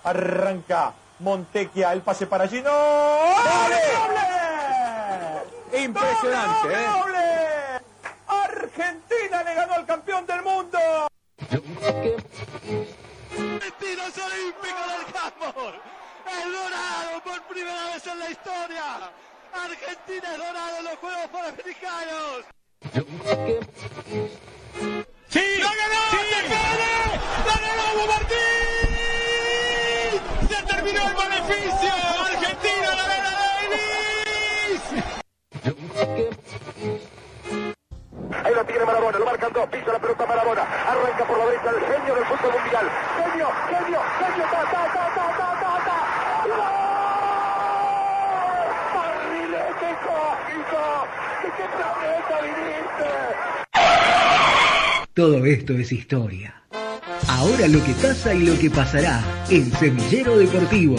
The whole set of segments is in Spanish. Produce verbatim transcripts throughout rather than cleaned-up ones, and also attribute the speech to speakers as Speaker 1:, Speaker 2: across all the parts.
Speaker 1: Arranca Montequia, el pase para Gino. ¡Doble! ¡Doble! Impresionante, ¡Doble, doble, ¿eh? ¡Doble! Argentina le ganó al campeón del mundo.
Speaker 2: Destinos olímpicos del handball. El dorado por primera vez en la historia. Argentina es dorado en los Juegos Panamericanos.
Speaker 3: ¡Sí! ¡Lo ganó! ¡Sí! ¡Se puede! ¡La ganó Hugo Martín! ¡Se terminó el beneficio! ¡Argentina la gana Davis!
Speaker 4: Ahí lo tiene Maradona, lo marcan dos, pisa la pelota Maradona, arranca por la derecha el genio del fútbol mundial. Genio, genio, genio, ta, ta, ta, ta, ta, ta, ta. ¡Gol! ¡Barrilete cósmico! ¿De qué planeta viniste?
Speaker 5: Todo esto es historia. Ahora lo que pasa y lo que pasará en Semillero Deportivo.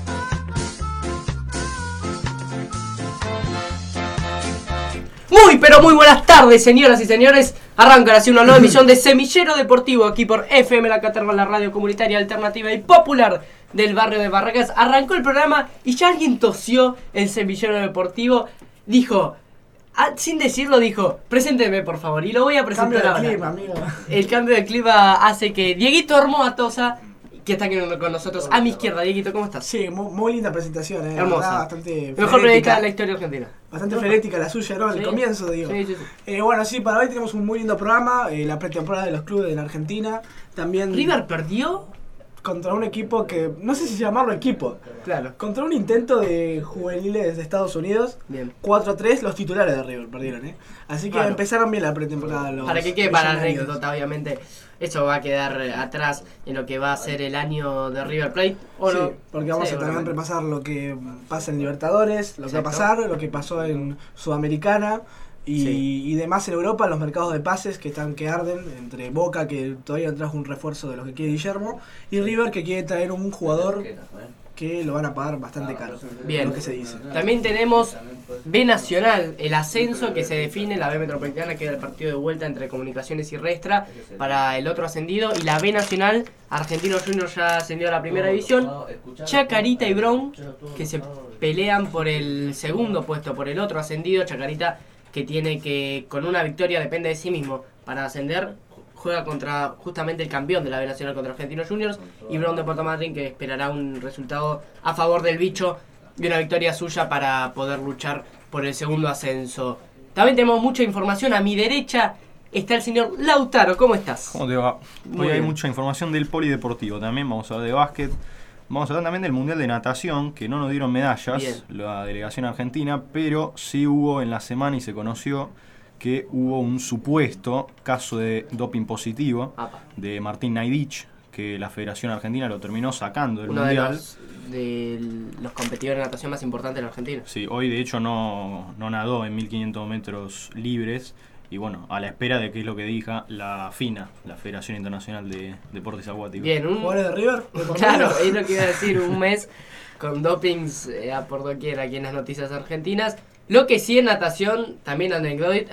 Speaker 6: Muy, pero muy buenas tardes, señoras y señores. Arranca así una nueva emisión de Semillero Deportivo aquí por F M La Caterva, la radio comunitaria alternativa y popular del barrio de Barracas. Arrancó el programa y ya alguien tosió en Semillero Deportivo. Dijo, ah, sin decirlo, dijo, presénteme por favor. Y lo voy a presentar ahora.
Speaker 7: Cambio de clima, amigo.
Speaker 6: El cambio de clima hace que Dieguito Hermoa tosa, que está aquí con nosotros a mi izquierda. Dieguito, ¿cómo estás?
Speaker 7: Sí, muy, muy linda presentación, eh.
Speaker 6: Hermosa.
Speaker 7: Verdad, bastante
Speaker 6: El mejor periodista de la historia argentina.
Speaker 7: Bastante frenética la suya, ¿no? Al
Speaker 6: Sí.
Speaker 7: comienzo, digo.
Speaker 6: Sí, sí, sí.
Speaker 7: Eh, bueno, sí, para hoy tenemos un muy lindo programa. Eh, la pretemporada de los clubes en Argentina. También
Speaker 6: River perdió.
Speaker 7: contra un equipo que, no sé si llamarlo equipo.
Speaker 6: Claro.
Speaker 7: Contra un intento de juveniles de Estados Unidos.
Speaker 6: Bien.
Speaker 7: cuatro a tres, los titulares de River perdieron, ¿eh? Así que
Speaker 6: Claro.
Speaker 7: empezaron bien la pretemporada. Los
Speaker 6: Para que quede para la
Speaker 7: millonarios.
Speaker 6: anécdota, obviamente. Eso va a quedar eh, atrás en lo que va a ser el año de River Plate. ¿O
Speaker 7: Sí,
Speaker 6: no?
Speaker 7: porque vamos
Speaker 6: Sí,
Speaker 7: a también
Speaker 6: obviamente.
Speaker 7: repasar lo que pasa en Libertadores, lo que va a
Speaker 6: Exacto.
Speaker 7: pasar, lo que pasó en Sudamericana y,
Speaker 6: Sí.
Speaker 7: y demás en Europa, los mercados de pases que están que arden, entre Boca, que todavía no trajo un refuerzo de lo que quiere Guillermo, y River, que quiere traer un jugador que lo van a pagar bastante caro.
Speaker 6: Bien.
Speaker 7: Lo que se dice.
Speaker 6: También tenemos B Nacional, el ascenso que se define, la B Metropolitana, que es el partido de vuelta entre Comunicaciones y Restra para el otro ascendido, y la B Nacional, Argentinos Juniors ya ascendió a la primera división, Chacarita y Brown, que se pelean por el segundo puesto, por el otro ascendido. Chacarita, que tiene que, con una victoria, depende de sí mismo para ascender, juega contra justamente el campeón de la B Nacional, contra Argentinos Juniors, y Brown de Puerto Madryn, que esperará un resultado a favor del bicho y una victoria suya para poder luchar por el segundo ascenso. También tenemos mucha información. A mi derecha está el señor Lautaro. ¿Cómo estás?
Speaker 8: ¿Cómo te va?
Speaker 6: Muy
Speaker 8: Hoy hay
Speaker 6: bien.
Speaker 8: mucha información del polideportivo también. Vamos a hablar de básquet. Vamos a hablar también del Mundial de Natación, que no nos dieron medallas,
Speaker 6: Bien.
Speaker 8: la delegación argentina, pero sí hubo en la semana y se conoció que hubo un supuesto caso de doping positivo
Speaker 6: Apa.
Speaker 8: de Martín Naidich, que la Federación Argentina lo terminó sacando del
Speaker 6: Uno de
Speaker 8: Mundial.
Speaker 6: los, de los competidores de natación más importantes de la Argentina.
Speaker 8: Sí, hoy de hecho no, no nadó en mil quinientos metros libres. Y bueno, a la espera de qué es lo que diga la FINA, la Federación Internacional de Deportes Acuáticos.
Speaker 6: Bien, un,
Speaker 7: ¿Jugadores de River? ¿De por
Speaker 6: claro,
Speaker 7: medio?
Speaker 6: es lo que iba a decir, un mes con dopings eh, a por doquier aquí en las noticias argentinas. Lo que sí en natación, también anecdótico,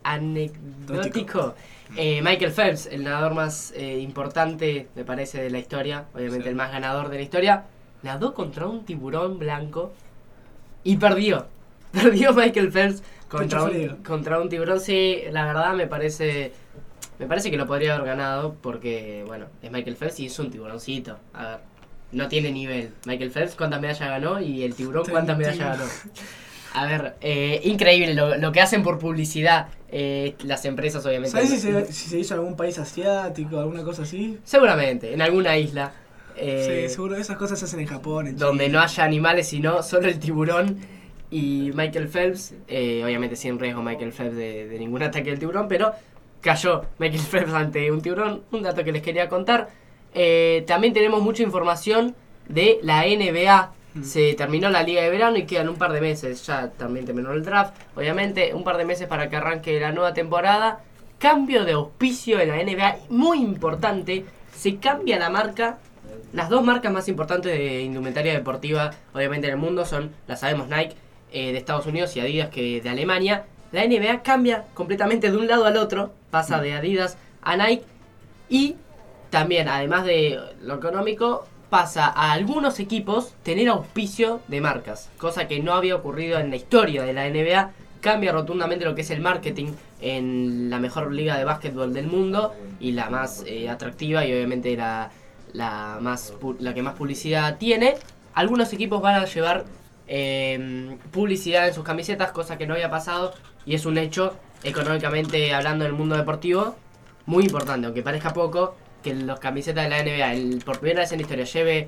Speaker 6: anecdótico eh, Michael Phelps, el nadador más eh, importante, me parece, de la historia, obviamente
Speaker 8: Sí.
Speaker 6: el más ganador de la historia, nadó contra un tiburón blanco y perdió. Perdió Michael Phelps contra
Speaker 7: Pecho
Speaker 6: un,
Speaker 7: frío.
Speaker 6: contra un tiburón. Sí, la verdad me parece... Me parece que lo podría haber ganado porque, bueno, es Michael Phelps y es un tiburoncito. A ver, no tiene nivel. Michael Phelps, ¿cuántas medallas ganó? Y el tiburón, ¿cuántas medallas ganó? A ver, eh, increíble lo, lo que hacen por publicidad eh, las empresas, obviamente.
Speaker 7: ¿Sabes si se, si se hizo en algún país asiático, alguna cosa así?
Speaker 6: Seguramente, en alguna isla. eh,
Speaker 7: Sí, seguro esas cosas se hacen en Japón, en
Speaker 6: donde
Speaker 7: China.
Speaker 6: no haya animales, sino solo el tiburón y Michael Phelps. Eh, obviamente sin riesgo Michael Phelps de, de ningún ataque del tiburón, pero cayó Michael Phelps ante un tiburón. Un dato que les quería contar. Eh, también tenemos mucha información de la N B A. Se terminó la liga de verano y quedan un par de meses. Ya también terminó el draft, obviamente. Un par de meses para que arranque la nueva temporada. Cambio de auspicio en la N B A, muy importante. Se cambia la marca. Las dos marcas más importantes de indumentaria deportiva, obviamente en el mundo, son, las sabemos, Nike eh, de Estados Unidos y Adidas que de Alemania. La N B A cambia completamente de un lado al otro. Pasa de Adidas a Nike. Y también, además de lo económico, pasa a algunos equipos tener auspicio de marcas, cosa que no había ocurrido en la historia de la N B A. Cambia rotundamente lo que es el marketing en la mejor liga de básquetbol del mundo y la más eh, atractiva y obviamente la, la, más, la que más publicidad tiene. Algunos equipos van a llevar eh, publicidad en sus camisetas, cosa que no había pasado y es un hecho económicamente hablando del mundo deportivo muy importante, aunque parezca poco que los camisetas de la N B A el, por primera vez en la historia lleve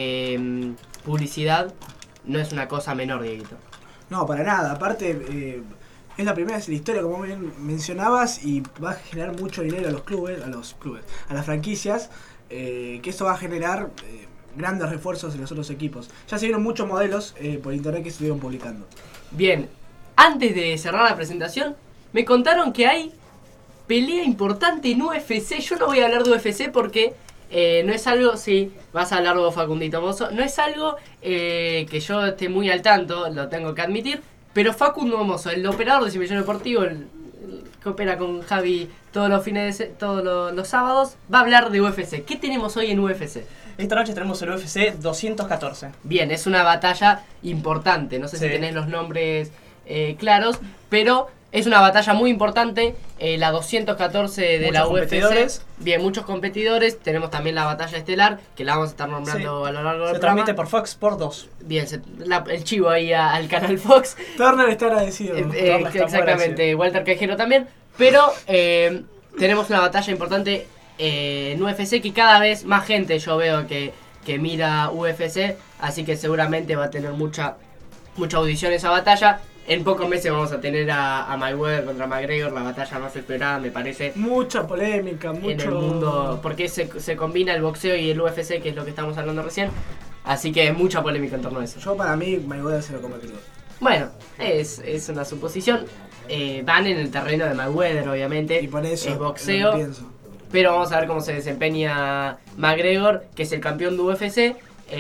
Speaker 6: eh, publicidad, no es una cosa menor, Dieguito.
Speaker 7: No, para nada. Aparte, eh, es la primera vez en la historia, como bien mencionabas, y va a generar mucho dinero a los clubes, a los clubes, a las franquicias, eh, que eso va a generar eh, grandes refuerzos en los otros equipos. Ya se vieron muchos modelos eh, por internet que se estuvieron publicando.
Speaker 6: Bien, antes de cerrar la presentación, me contaron que hay pelea importante en U F C. Yo no voy a hablar de U F C porque eh, no es algo, sí, vas a hablar vos, Facundito Mozo, no es algo eh, que yo esté muy al tanto, lo tengo que admitir, pero Facundo Mozo, el operador de Semillero Deportivo, el, el que opera con Javi todos los fines de, todos los, los sábados, va a hablar de U F C. ¿Qué tenemos hoy en U F C?
Speaker 9: Esta noche tenemos el U F C doscientos catorce.
Speaker 6: Bien, es una batalla importante, no sé sí. si tenés los nombres eh, claros, pero es una batalla muy importante, eh, la doscientos catorce de muchos la U F C. Bien, muchos competidores. Tenemos también la batalla estelar, que la vamos a estar nombrando sí. a lo largo del
Speaker 9: Se
Speaker 6: programa.
Speaker 9: transmite por Fox Sport dos.
Speaker 6: Bien, se, la, el chivo ahí a, al canal Fox.
Speaker 7: Turner está agradecido.
Speaker 6: Eh, eh, está exactamente, Walter Quejero también. Pero eh, tenemos una batalla importante eh, en U F C que cada vez más gente yo veo que, que mira U F C. Así que seguramente va a tener mucha, mucha audición esa batalla. En pocos meses vamos a tener a, a Mayweather contra McGregor, la batalla más esperada, me parece.
Speaker 7: Mucha polémica, mucho...
Speaker 6: En el mundo, porque se, se combina el boxeo y el U F C, que es lo que estamos hablando recién. Así que mucha polémica en torno a eso.
Speaker 7: Yo, para mí, Mayweather se lo come crudo.
Speaker 6: Bueno, es, es una suposición. Eh, van en el terreno de Mayweather, obviamente.
Speaker 7: Y por eso
Speaker 6: es boxeo. Pero vamos a ver cómo se desempeña McGregor, que es el campeón de U F C.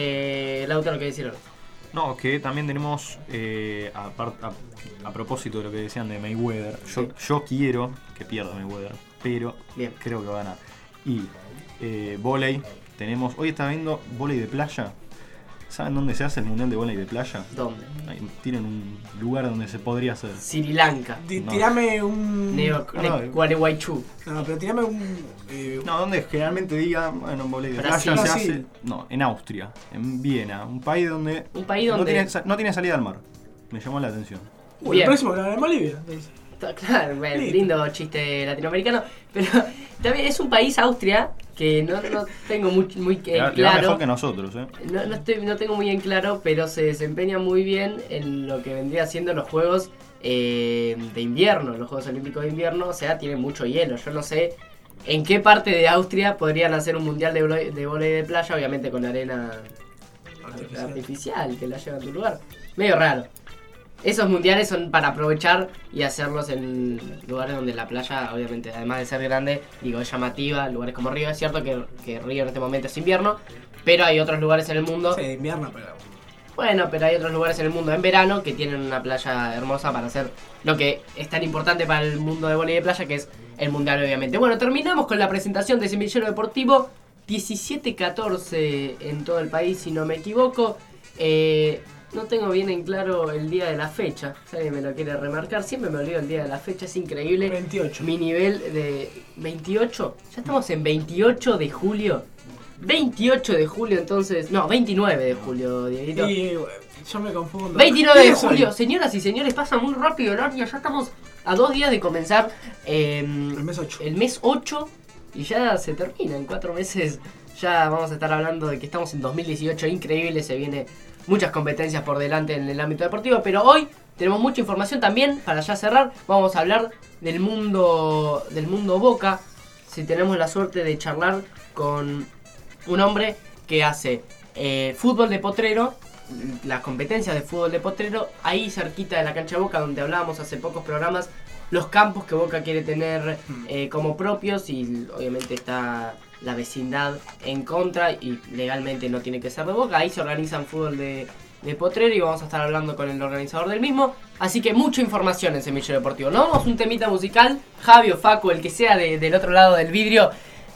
Speaker 6: Eh, Lautaro, ¿qué decirlo?
Speaker 8: No, que también tenemos, eh, a, a, a propósito de lo que decían de Mayweather, yo, sí. yo quiero que pierda Mayweather, pero Bien. creo que va a ganar. Y eh, vóley, tenemos, hoy está viendo vóley de playa. ¿Saben dónde se hace el mundial de vóley de playa?
Speaker 6: ¿Dónde?
Speaker 8: Ahí, tienen un lugar donde se podría hacer.
Speaker 6: Sri Lanka.
Speaker 7: D no. Tirame un...
Speaker 6: Neo,
Speaker 8: no,
Speaker 6: ne Gualeguaychú.
Speaker 7: No, pero tirame un...
Speaker 8: Eh, no, donde generalmente diga, bueno, en vóley de
Speaker 6: Brasil.
Speaker 8: playa se
Speaker 7: Brasil.
Speaker 8: hace... No, en Austria, en Viena, un país donde...
Speaker 6: Un país donde...
Speaker 8: No tiene, no tiene salida al mar. Me llamó la atención.
Speaker 7: Uy, el próximo que en Bolivia. Entonces.
Speaker 6: Claro, bueno, lindo chiste latinoamericano. Pero también es un país, Austria, que no, no tengo muy, muy eh, claro.
Speaker 8: Le va mejor que nosotros, ¿eh?
Speaker 6: No, no, estoy, no tengo muy en claro, pero se desempeña muy bien en lo que vendría siendo los Juegos eh, de invierno, los Juegos Olímpicos de invierno. O sea, tiene mucho hielo. Yo no sé en qué parte de Austria podrían hacer un mundial de vóley de, vóley de playa, obviamente con arena artificial. artificial que la lleva a tu lugar. Medio raro. Esos mundiales son para aprovechar y hacerlos en lugares donde la playa, obviamente, además de ser grande, digo, es llamativa. Lugares como Río, es cierto que, que Río en este momento es invierno, pero hay otros lugares en el mundo.
Speaker 7: Sí, invierno, pero...
Speaker 6: Bueno, pero hay otros lugares en el mundo en verano que tienen una playa hermosa para hacer lo que es tan importante para el mundo de vóley de playa, que es el mundial, obviamente. Bueno, terminamos con la presentación de Semillero Deportivo. diecisiete catorce en todo el país, si no me equivoco. Eh... No tengo bien en claro el día de la fecha. Si alguien me lo quiere remarcar, siempre me olvido el día de la fecha, es increíble.
Speaker 7: veintiocho.
Speaker 6: Mi nivel de... ¿veintiocho? Ya estamos en veintiocho de julio. veintiocho de julio, entonces... No, veintinueve de julio, Dieguito.
Speaker 7: Sí, yo me confundo.
Speaker 6: veintinueve de julio. Señoras y señores, pasa muy rápido el año. Ya estamos a dos días de comenzar eh,
Speaker 7: el mes ocho.
Speaker 6: El mes ocho y ya se termina. En cuatro meses ya vamos a estar hablando de que estamos en dos mil dieciocho. Increíble, se viene... Muchas competencias por delante en el ámbito deportivo, pero hoy tenemos mucha información también. Para ya cerrar, vamos a hablar del mundo del mundo Boca. Si tenemos la suerte de charlar con un hombre que hace eh, fútbol de potrero, las competencias de fútbol de potrero, ahí cerquita de la cancha de Boca, donde hablábamos hace pocos programas, los campos que Boca quiere tener eh, como propios, y obviamente está la vecindad en contra y legalmente no tiene que ser de Boca. Ahí se organizan fútbol de, de potrero y vamos a estar hablando con el organizador del mismo. Así que mucha información en Semillero Deportivo. Nos vamos a un temita musical. Javi o Facu, el que sea de, del otro lado del vidrio,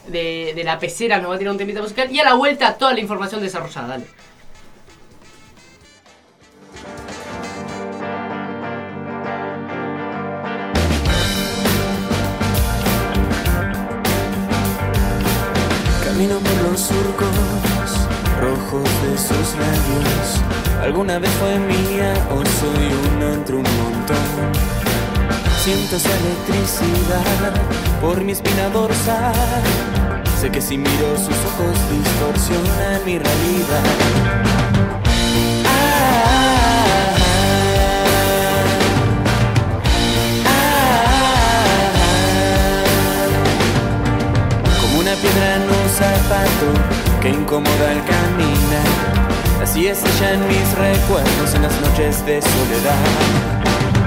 Speaker 6: de, de la pecera nos va a tirar un temita musical y a la vuelta toda la información desarrollada. Dale.
Speaker 10: Camino por los surcos rojos de sus labios. ¿Alguna vez fue mía o soy uno entre un montón? Siento esa electricidad por mi espina dorsal. Sé que si miro sus ojos distorsionan mi realidad. Ah, ah, ah, como una piedra en un zapato que incomoda al caminar. Así es ella en mis recuerdos en las noches de soledad.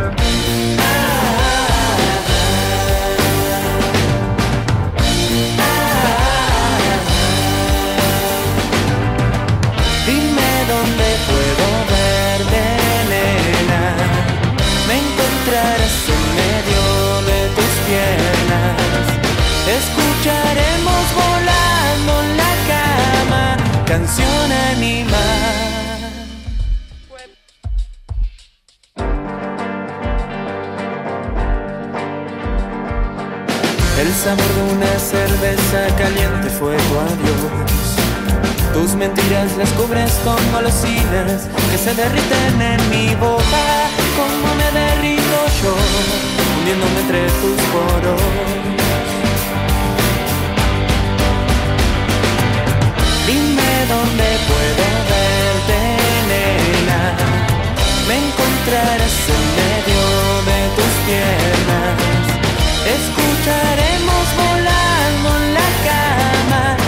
Speaker 10: Dime dónde puedo verte, nena. Me encontrarás en medio de tus piernas. Escucharemos volando en la cama canción animal. El sabor de una cerveza caliente fue tu adiós. Tus mentiras las cubres con golosinas que se derriten en mi boca. Como me derrito yo, hundiéndome entre tus poros. Dime dónde puedo verte, nena. Me encontrarás en medio de tus piernas. Escucharemos volando en la cama.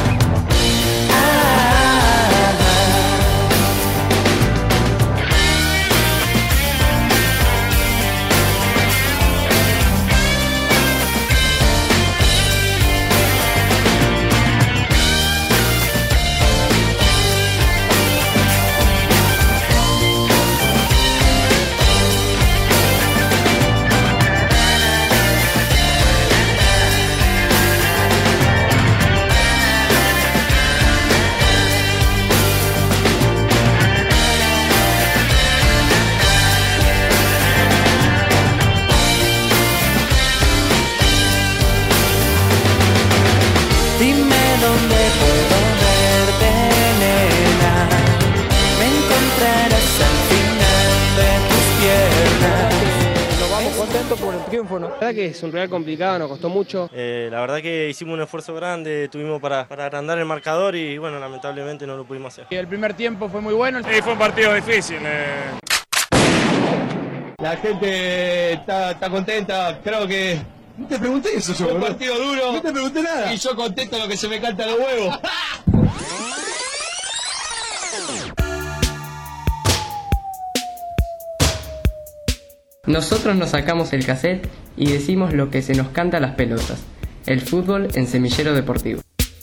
Speaker 11: Por el triunfo, ¿no? La verdad que es un rival complicado, nos costó mucho.
Speaker 12: Eh, la verdad que hicimos un esfuerzo grande, tuvimos para, para agrandar el marcador y bueno, lamentablemente no lo pudimos hacer.
Speaker 11: Y el primer tiempo fue muy bueno.
Speaker 3: Sí, fue un partido difícil. Eh.
Speaker 13: La gente está, está contenta, creo que...
Speaker 14: No te pregunté eso yo,
Speaker 13: fue un
Speaker 14: ¿verdad?
Speaker 13: partido duro.
Speaker 14: No te pregunté nada.
Speaker 13: Y yo contesto lo que se me canta los huevos.
Speaker 15: Nosotros nos sacamos el cassette y decimos lo que se nos canta a las pelotas. El fútbol en Semillero Deportivo.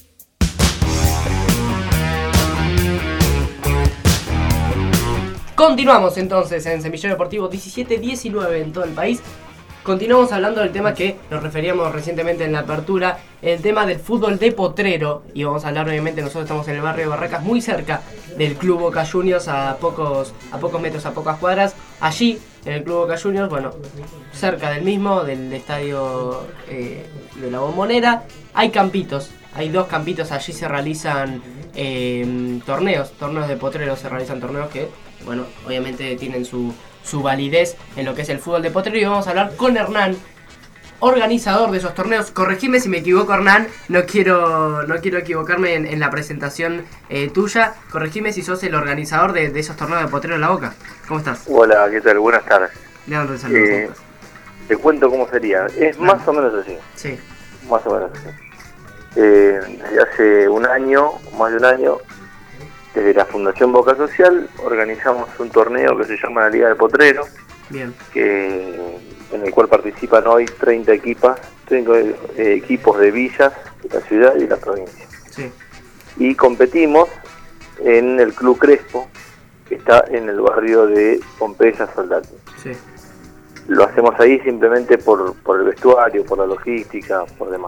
Speaker 6: Continuamos entonces en Semillero Deportivo diecisiete diecinueve en todo el país. Continuamos hablando del tema que nos referíamos recientemente en la apertura, el tema del fútbol de potrero. Y vamos a hablar, obviamente, nosotros estamos en el barrio de Barracas, muy cerca del Club Boca Juniors, a pocos, a pocos metros, a pocas cuadras. Allí, en el Club Boca Juniors, bueno, cerca del mismo, del estadio eh, de la Bombonera, hay campitos. Hay dos campitos, allí se realizan eh, torneos, torneos de potrero, se realizan torneos que, bueno, obviamente tienen su... su validez en lo que es el fútbol de potrero. Y vamos a hablar con Hernán, organizador de esos torneos. Corregime si me equivoco, Hernán, no quiero no quiero equivocarme en, en la presentación eh, tuya. Corregime si sos el organizador de, de esos torneos de potrero en La Boca. ¿Cómo estás?
Speaker 4: Hola, ¿qué tal? Buenas tardes.
Speaker 6: Leandro, saludos.
Speaker 4: Eh, te cuento cómo sería. Es
Speaker 6: Claro.
Speaker 4: más o menos así.
Speaker 6: Sí.
Speaker 4: Más o menos así. Eh, desde hace un año, más de un año, desde la Fundación Boca Social organizamos un torneo que se llama la Liga del Potrero.
Speaker 6: Bien.
Speaker 4: Que, en el cual participan hoy treinta equipas, treinta eh, equipos de villas de la ciudad y la provincia.
Speaker 6: Sí.
Speaker 4: Y competimos en el Club Crespo, que está en el barrio de Pompeya Soldati.
Speaker 6: Sí.
Speaker 4: Lo hacemos ahí simplemente por, por el vestuario, por la logística, por demás.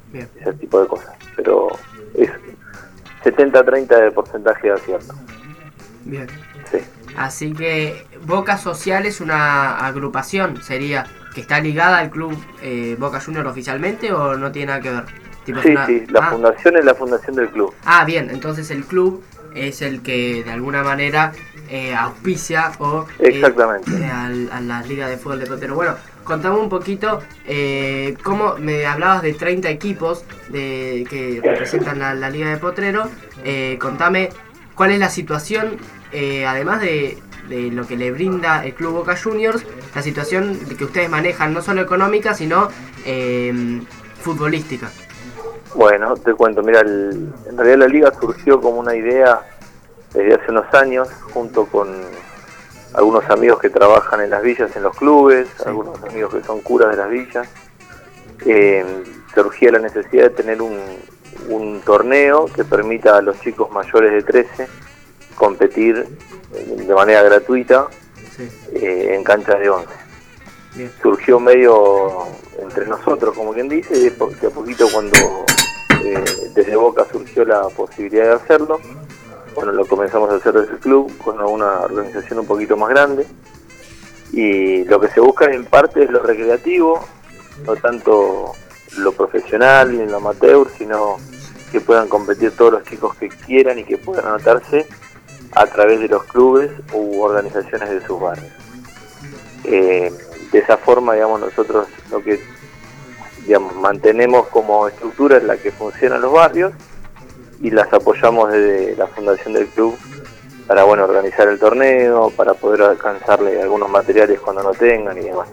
Speaker 6: Bien.
Speaker 4: ese tipo de cosas. Pero es setenta treinta de porcentaje de acierto.
Speaker 6: Bien.
Speaker 4: Sí.
Speaker 6: Así que Boca Social es una agrupación, sería, que está ligada al club eh, Boca Juniors oficialmente, ¿o no tiene nada que ver? Tipo,
Speaker 4: Sí,
Speaker 6: una...
Speaker 4: sí, la
Speaker 6: ah.
Speaker 4: fundación es la fundación del club.
Speaker 6: Ah, bien, entonces el club es el que de alguna manera eh, auspicia o
Speaker 4: Exactamente.
Speaker 6: Eh, a, a la Liga de Fútbol de Potero. Bueno, contame un poquito, eh, cómo me hablabas de treinta equipos de, que representan la, la Liga de Potrero. Eh, contame cuál es la situación, eh, además de, de lo que le brinda el Club Boca Juniors, la situación que ustedes manejan, no solo económica, sino eh, futbolística.
Speaker 4: Bueno, te cuento, mira, el, en realidad la liga surgió como una idea desde hace unos años, junto con algunos amigos que trabajan en las villas, en los clubes, sí. algunos amigos que son curas de las villas. Eh, surgía la necesidad de tener un, un torneo que permita a los chicos mayores de trece competir de manera gratuita sí. eh, en canchas de once. Bien. Surgió medio entre nosotros, como quien dice, y de a poquito cuando eh, desde Boca surgió la posibilidad de hacerlo, bueno, lo comenzamos a hacer desde el club con una organización un poquito más grande, y lo que se busca en parte es lo recreativo, no tanto lo profesional ni lo amateur, sino que puedan competir todos los chicos que quieran y que puedan anotarse a través de los clubes u organizaciones de sus barrios. Eh, de esa forma, digamos, nosotros lo que digamos mantenemos como estructura es la que funciona en los barrios y las apoyamos desde la fundación del club para, bueno, organizar el torneo, para poder alcanzarle algunos materiales cuando no tengan y demás.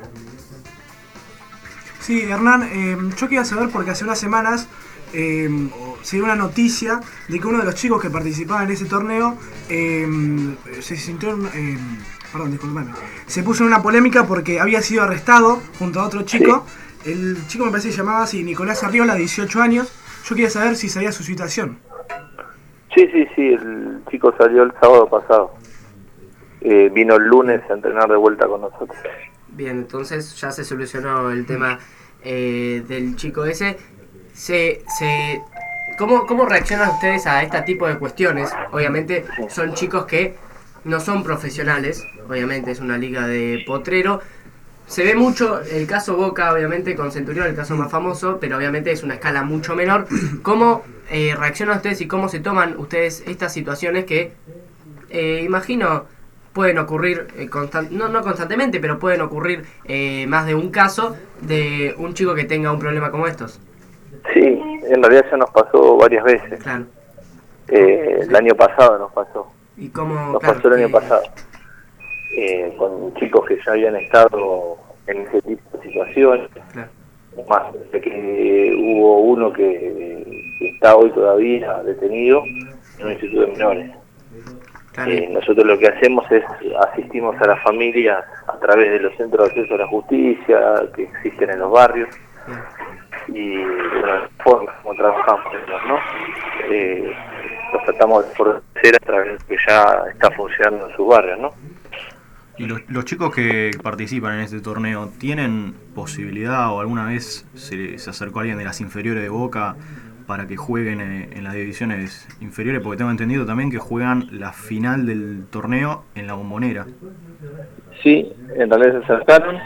Speaker 7: Sí, Hernán, eh, yo quería saber porque hace unas semanas eh, se dio una noticia de que uno de los chicos que participaban en ese torneo eh, se sintió... Eh, Perdón, disculpame. Se puso en una polémica porque había sido arrestado junto a otro chico. Sí. El chico me parece que se llamaba así, Nicolás Arriola, dieciocho años. Yo quería saber si sabía su situación.
Speaker 4: Sí, sí, sí. El chico salió el sábado pasado. Eh, vino el lunes a entrenar de vuelta con nosotros.
Speaker 6: Bien, entonces ya se solucionó el tema eh, del chico ese. Se, se, ¿cómo, ¿Cómo reaccionan ustedes a este tipo de cuestiones? Obviamente son chicos que no son profesionales, obviamente es una liga de potrero. Se ve mucho el caso Boca, obviamente, con Centurión, el caso más famoso, pero obviamente es una escala mucho menor. ¿Cómo eh, reaccionan ustedes y cómo se toman ustedes estas situaciones que, eh, imagino, pueden ocurrir, eh, constant- no, no constantemente, pero pueden ocurrir eh, más de un caso de un chico que tenga un problema como estos?
Speaker 4: Sí, en realidad ya nos pasó varias veces.
Speaker 6: Claro.
Speaker 4: Eh, el año pasado nos pasó.
Speaker 6: ¿Y cómo,
Speaker 4: Nos
Speaker 6: claro,
Speaker 4: pasó el año
Speaker 6: que...
Speaker 4: pasado, eh, con chicos que ya habían estado en ese tipo de situaciones.
Speaker 6: Claro.
Speaker 4: Más, de que hubo uno que, que está hoy todavía detenido en un instituto de menores. Claro. Eh, nosotros lo que hacemos es asistimos a las familias a través de los centros de acceso a la justicia que existen en los barrios. Y bueno, la forma como trabajamos, ¿no? Eh, los tratamos de fortalecer a través de lo que ya está funcionando en sus barrios, ¿no?
Speaker 8: ¿Y los, los chicos que participan en este torneo tienen posibilidad o alguna vez se, se acercó alguien de las inferiores de Boca para que jueguen en, en las divisiones inferiores? Porque tengo entendido también que juegan la final del torneo en la Bombonera.
Speaker 4: Sí, en realidad se acercaron.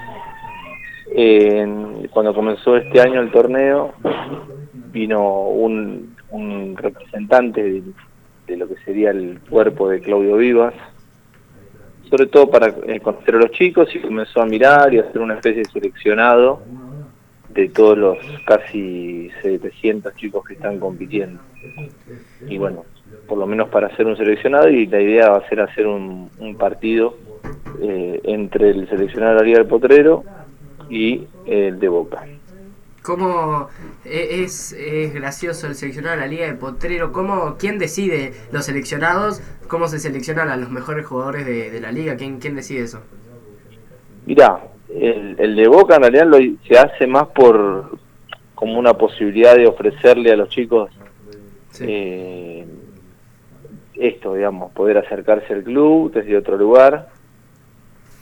Speaker 4: Eh, cuando comenzó este año el torneo, vino un, un representante de, de lo que sería el cuerpo de Claudio Vivas, sobre todo para eh, conocer a los chicos, y comenzó a mirar y a hacer una especie de seleccionado de todos los casi setecientos chicos que están compitiendo. Y bueno, por lo menos para hacer un seleccionado, y la idea va a ser hacer un, un partido eh, entre el seleccionado de la Liga del Potrero y el de Boca.
Speaker 6: ¿Cómo es, es gracioso el seleccionado de la Liga de Potrero? ¿Cómo, ¿Quién decide los seleccionados? ¿Cómo se seleccionan a los mejores jugadores de, de la liga? ¿Quién, quién decide eso?
Speaker 4: Mirá, el, el de Boca en realidad lo, se hace más por como una posibilidad de ofrecerle a los chicos sí. eh, esto, digamos, poder acercarse al club desde otro lugar.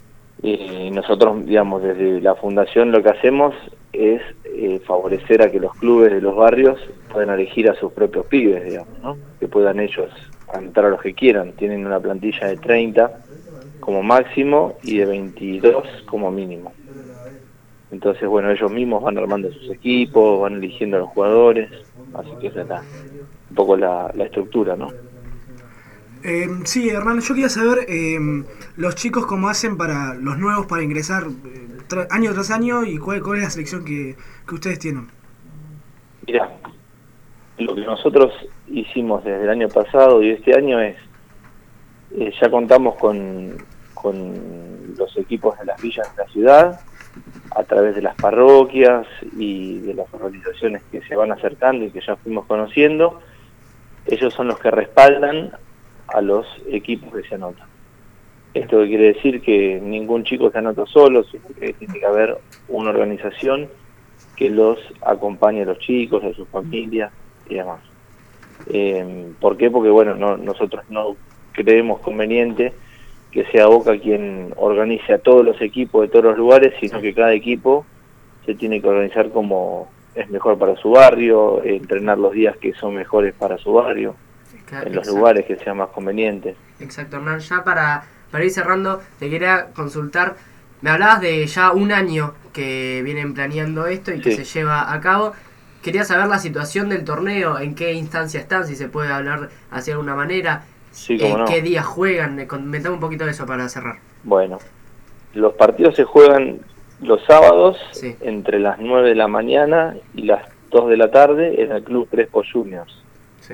Speaker 4: Eh, nosotros, digamos, desde la fundación lo que hacemos es eh, favorecer a que los clubes de los barrios puedan elegir a sus propios pibes, digamos, ¿no? Que puedan ellos anotar a los que quieran. Tienen una plantilla de treinta como máximo y de veintidós como mínimo. Entonces, bueno, ellos mismos van armando sus equipos, van eligiendo a los jugadores, así que esa es la, un poco la, la estructura, ¿no?
Speaker 7: Eh, sí, Hernán, yo quería saber eh, los chicos cómo hacen para los nuevos para ingresar eh, tra año tras año y cuál, cuál es la selección que, que ustedes tienen.
Speaker 4: Mirá, lo que nosotros hicimos desde el año pasado y este año es, eh, ya contamos con, con los equipos de las villas de la ciudad, a través de las parroquias y de las organizaciones que se van acercando y que ya fuimos conociendo. Ellos son los que respaldan a los equipos que se anotan. Esto quiere decir que ningún chico se anota solo, sino que tiene que haber una organización que los acompañe a los chicos, a sus familias y demás. Eh, ¿Por qué? Porque bueno, no, nosotros no creemos conveniente que sea Boca quien organice a todos los equipos de todos los lugares, sino que cada equipo se tiene que organizar como es mejor para su barrio, eh, entrenar los días que son mejores para su barrio, claro, en los exacto. lugares que sean más convenientes.
Speaker 6: Exacto, Hernán. Ya para, para ir cerrando, te quería consultar, me hablabas de ya un año que vienen planeando esto y que sí. se lleva a cabo. Quería saber la situación del torneo, en qué instancia están, si se puede hablar hacia alguna manera.
Speaker 4: Sí, cómo
Speaker 6: eh,
Speaker 4: no.
Speaker 6: ¿Qué días juegan? Comentame un poquito de eso para cerrar.
Speaker 4: Bueno, los partidos se juegan los sábados
Speaker 6: sí.
Speaker 4: entre las nueve de la mañana y las dos de la tarde en el Club Crespo Juniors.
Speaker 6: Sí.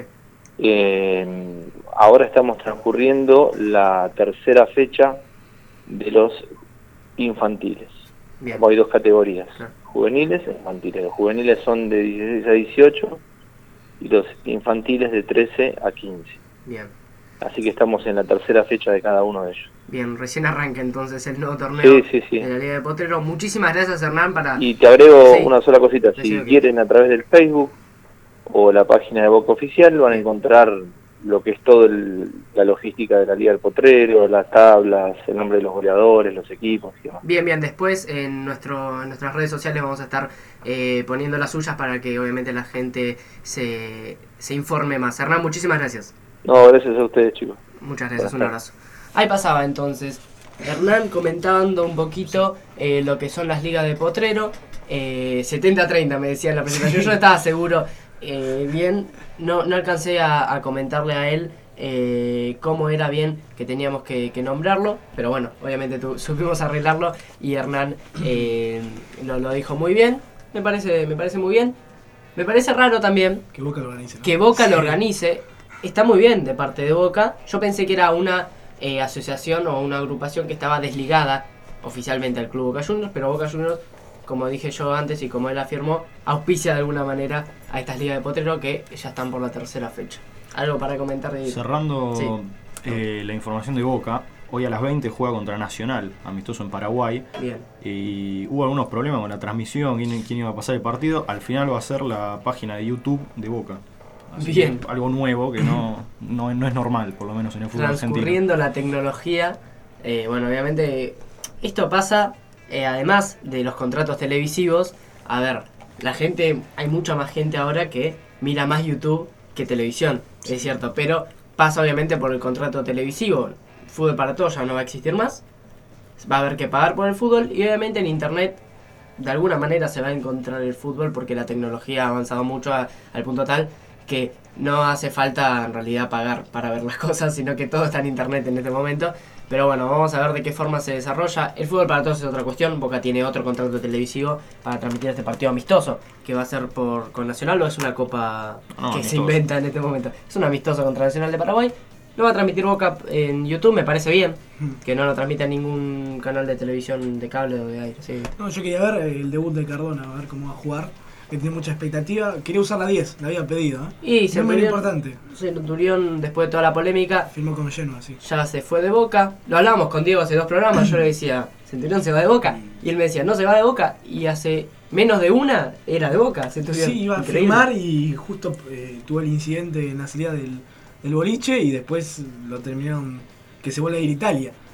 Speaker 4: Eh, ahora estamos transcurriendo la tercera fecha de los infantiles.
Speaker 6: Bien.
Speaker 4: Hay dos categorías,
Speaker 6: claro.
Speaker 4: juveniles e infantiles. Los juveniles son de dieciséis a dieciocho y los infantiles de trece a quince.
Speaker 6: Bien.
Speaker 4: Así que estamos en la tercera fecha de cada uno de ellos.
Speaker 6: Bien, recién arranca entonces el nuevo torneo
Speaker 4: sí, sí, sí.
Speaker 6: de la Liga de Potrero. Muchísimas gracias, Hernán. Para...
Speaker 4: Y te agrego
Speaker 6: sí.
Speaker 4: una sola cosita. Si
Speaker 6: Decime
Speaker 4: quieren, a través del Facebook o la página de Boca Oficial, van a encontrar lo que es toda la logística de la Liga del Potrero, las tablas, el nombre de los goleadores, los equipos y demás.
Speaker 6: Bien, bien. Después en, nuestro, en nuestras redes sociales vamos a estar eh, poniendo las suyas para que obviamente la gente se, se informe más. Hernán, muchísimas gracias.
Speaker 4: No, gracias a ustedes, chicos.
Speaker 6: Muchas gracias, un abrazo. Ahí pasaba entonces Hernán comentando un poquito eh, lo que son las ligas de Potrero. Eh, setenta a treinta me decía en la presentación, yo no estaba seguro. Eh, bien, no, no alcancé a, a comentarle a él eh, cómo era bien que teníamos que, que nombrarlo, pero bueno, obviamente tu, supimos arreglarlo y Hernán eh, lo, lo dijo muy bien. Me parece, me parece muy bien. Me parece raro también
Speaker 7: que Boca lo organice, ¿no?
Speaker 6: Que Boca
Speaker 7: sí.
Speaker 6: lo organice. Está muy bien de parte de Boca. Yo pensé que era una eh, asociación o una agrupación que estaba desligada oficialmente al Club Boca Juniors, pero Boca Juniors, como dije yo antes y como él afirmó, auspicia de alguna manera a estas ligas de Potrero que ya están por la tercera fecha. ¿Algo para comentar de
Speaker 8: Cerrando
Speaker 6: sí.
Speaker 8: eh, la información de Boca, hoy a las veinte juega contra Nacional, amistoso en Paraguay.
Speaker 6: Bien.
Speaker 8: Y hubo algunos problemas con la transmisión, quién, quién iba a pasar el partido. Al final va a ser la página de YouTube de Boca. Así
Speaker 6: bien.
Speaker 8: Que algo nuevo que no, no, no es normal, por lo menos en el fútbol argentino.
Speaker 6: Transcurriendo la tecnología, eh, bueno, obviamente esto pasa, eh, además de los contratos televisivos. A ver, la gente, hay mucha más gente ahora que mira más YouTube que televisión, es cierto, pero pasa obviamente por el contrato televisivo. Fútbol para todos ya no va a existir más, va a haber que pagar por el fútbol y obviamente en internet de alguna manera se va a encontrar el fútbol porque la tecnología ha avanzado mucho a, al punto tal que no hace falta en realidad pagar para ver las cosas, sino que todo está en internet en este momento. Pero bueno, vamos a ver de qué forma se desarrolla. El fútbol para todos es otra cuestión. Boca tiene otro contrato televisivo para transmitir este partido amistoso, que va a ser por con Nacional o es una copa
Speaker 8: no,
Speaker 6: que
Speaker 8: amistoso.
Speaker 6: se inventa en este momento. Es un amistoso contra Nacional de Paraguay. Lo va a transmitir Boca en YouTube, me parece bien. Que no lo transmita en ningún canal de televisión de cable o de aire. Sí.
Speaker 7: No, yo quería ver el debut de Cardona, a ver cómo va a jugar. Que tiene mucha expectativa. Quería usar la diez, la había pedido. ¿eh?
Speaker 6: Y
Speaker 7: es muy importante.
Speaker 6: Centurión, después de toda la polémica,
Speaker 7: firmó con Genoa, sí.
Speaker 6: Ya se fue de Boca. Lo hablábamos con Diego hace dos programas. Yo le decía, Centurión se va de Boca. Y él me decía, no se va de Boca. Y hace menos de una era de Boca. Centurión.
Speaker 7: Sí, iba
Speaker 6: Increíble.
Speaker 7: a firmar y justo eh, tuvo el incidente en la salida del, del boliche y después lo terminaron que se vuelve a ir a Italia.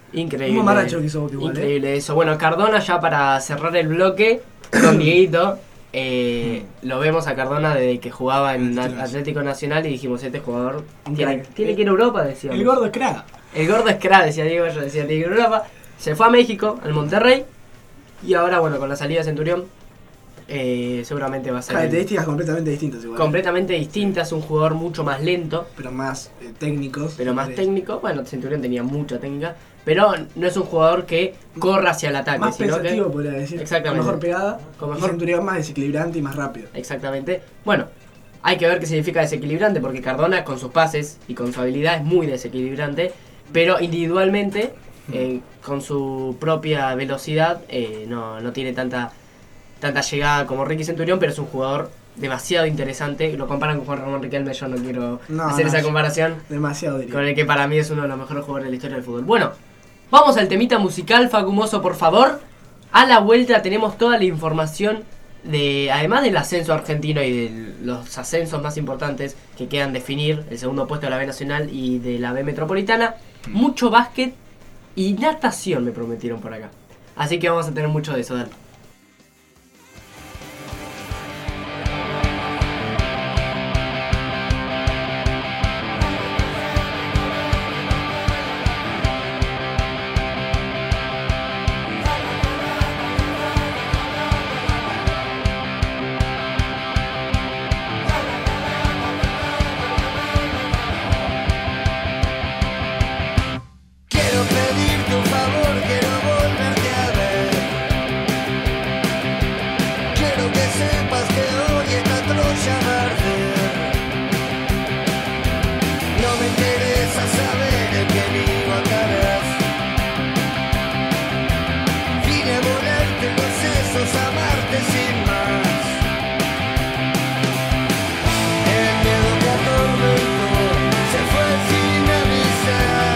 Speaker 6: Increíble.
Speaker 7: Un mamarracho que hizo Boca igual,
Speaker 6: Increíble
Speaker 7: ¿eh?
Speaker 6: eso. Bueno, Cardona ya para cerrar el bloque con Dieguito. Eh, lo vemos a Cardona desde que jugaba en Atlético Nacional y dijimos, este jugador tiene, tiene que ir a Europa, decíamos.
Speaker 7: El gordo es crack.
Speaker 6: El gordo es crack, decía Diego, yo decía, tiene que ir a Europa. Se fue a México, al Monterrey, y ahora, bueno, con la salida de Centurión, eh, seguramente va a ser...
Speaker 7: Características el... completamente distintas igual.
Speaker 6: Completamente distintas, un jugador mucho más lento.
Speaker 7: Pero más eh, técnicos.
Speaker 6: Pero más técnico, bueno, Centurión tenía mucha técnica, pero no es un jugador que corra hacia el ataque.
Speaker 7: Más
Speaker 6: sino
Speaker 7: pensativo,
Speaker 6: que,
Speaker 7: podría decir.
Speaker 6: Exactamente.
Speaker 7: Con mejor pegada,
Speaker 6: con mejor...
Speaker 7: y Centurión más desequilibrante y más rápido.
Speaker 6: Exactamente. Bueno, hay que ver qué significa desequilibrante, porque Cardona con sus pases y con su habilidad es muy desequilibrante, pero individualmente, eh, con su propia velocidad, eh, no, no tiene tanta, tanta llegada como Ricky Centurión, pero es un jugador demasiado interesante. Lo comparan con Juan Ramón Riquelme, yo no quiero
Speaker 7: no,
Speaker 6: hacer
Speaker 7: no,
Speaker 6: esa comparación.
Speaker 7: Demasiado diría.
Speaker 6: Con el que para mí es uno de los mejores jugadores de la historia del fútbol. Bueno, vamos al temita musical, Facumoso, por favor. A la vuelta tenemos toda la información de, además del ascenso argentino y de los ascensos más importantes que quedan definir, el segundo puesto de la B Nacional y de la B Metropolitana, mucho básquet y natación me prometieron por acá. Así que vamos a tener mucho de eso, dale.
Speaker 10: Quiero pedirte un favor, quiero volverte a ver. Quiero que sepas que hoy esta Troya va a arder. No me interesa saber en qué vivo andarás. Vine a volarte los sesos, a amarte sin más. El miedo que atormentó se fue sin avisar.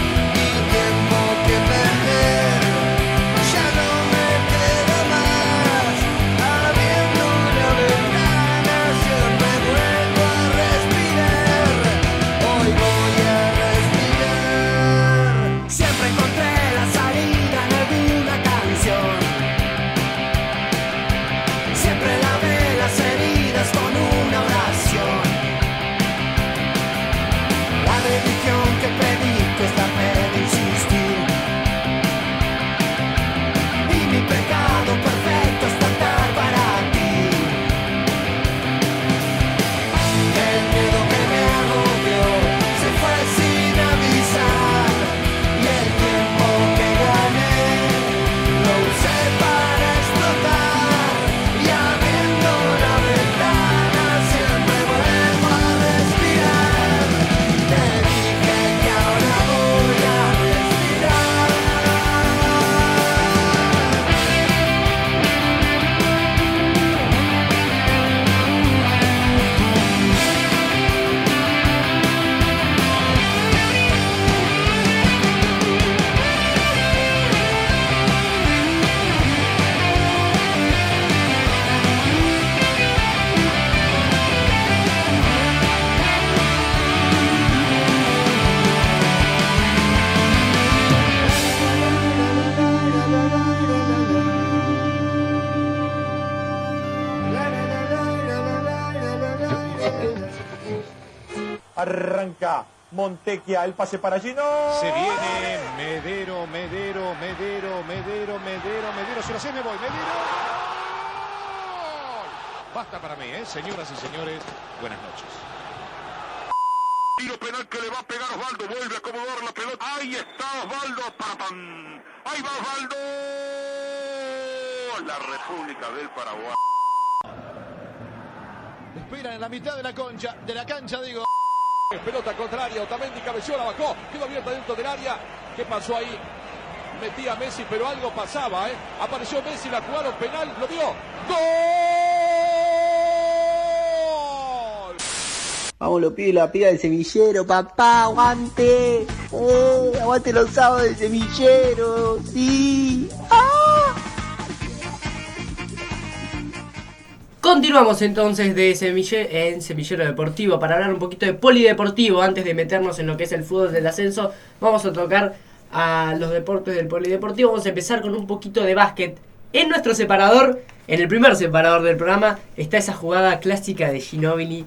Speaker 1: Arranca Montequia, el pase para Gino.
Speaker 14: Se viene Medero, Medero, Medero, Medero, Medero, Medero. Se lo sé, me voy, Medero. Basta para mí, ¿eh? Señoras y señores, buenas noches.
Speaker 16: Tiro penal que le va a pegar Osvaldo, vuelve a acomodar la pelota. Ahí está Osvaldo, papam. Ahí va Osvaldo. La República del Paraguay.
Speaker 14: Esperan en la mitad de la concha, de la cancha, digo. Pelota contraria, Otamendi cabeció, la bajó, quedó abierta dentro del área. ¿Qué pasó ahí? Metía Messi, pero algo pasaba, ¿eh? Apareció Messi, la jugaron penal, lo vio. ¡Gol!
Speaker 17: Vamos los pibes, la piba del semillero, papá, aguante. Eh, aguante los sábados del semillero, sí. ¡Ah!
Speaker 6: Continuamos entonces de semille en Semillero Deportivo para hablar un poquito de polideportivo. Antes de meternos en lo que es el fútbol del ascenso, vamos a tocar a los deportes del polideportivo. Vamos a empezar con un poquito de básquet. En nuestro separador, en el primer separador del programa, está esa jugada clásica de Ginóbili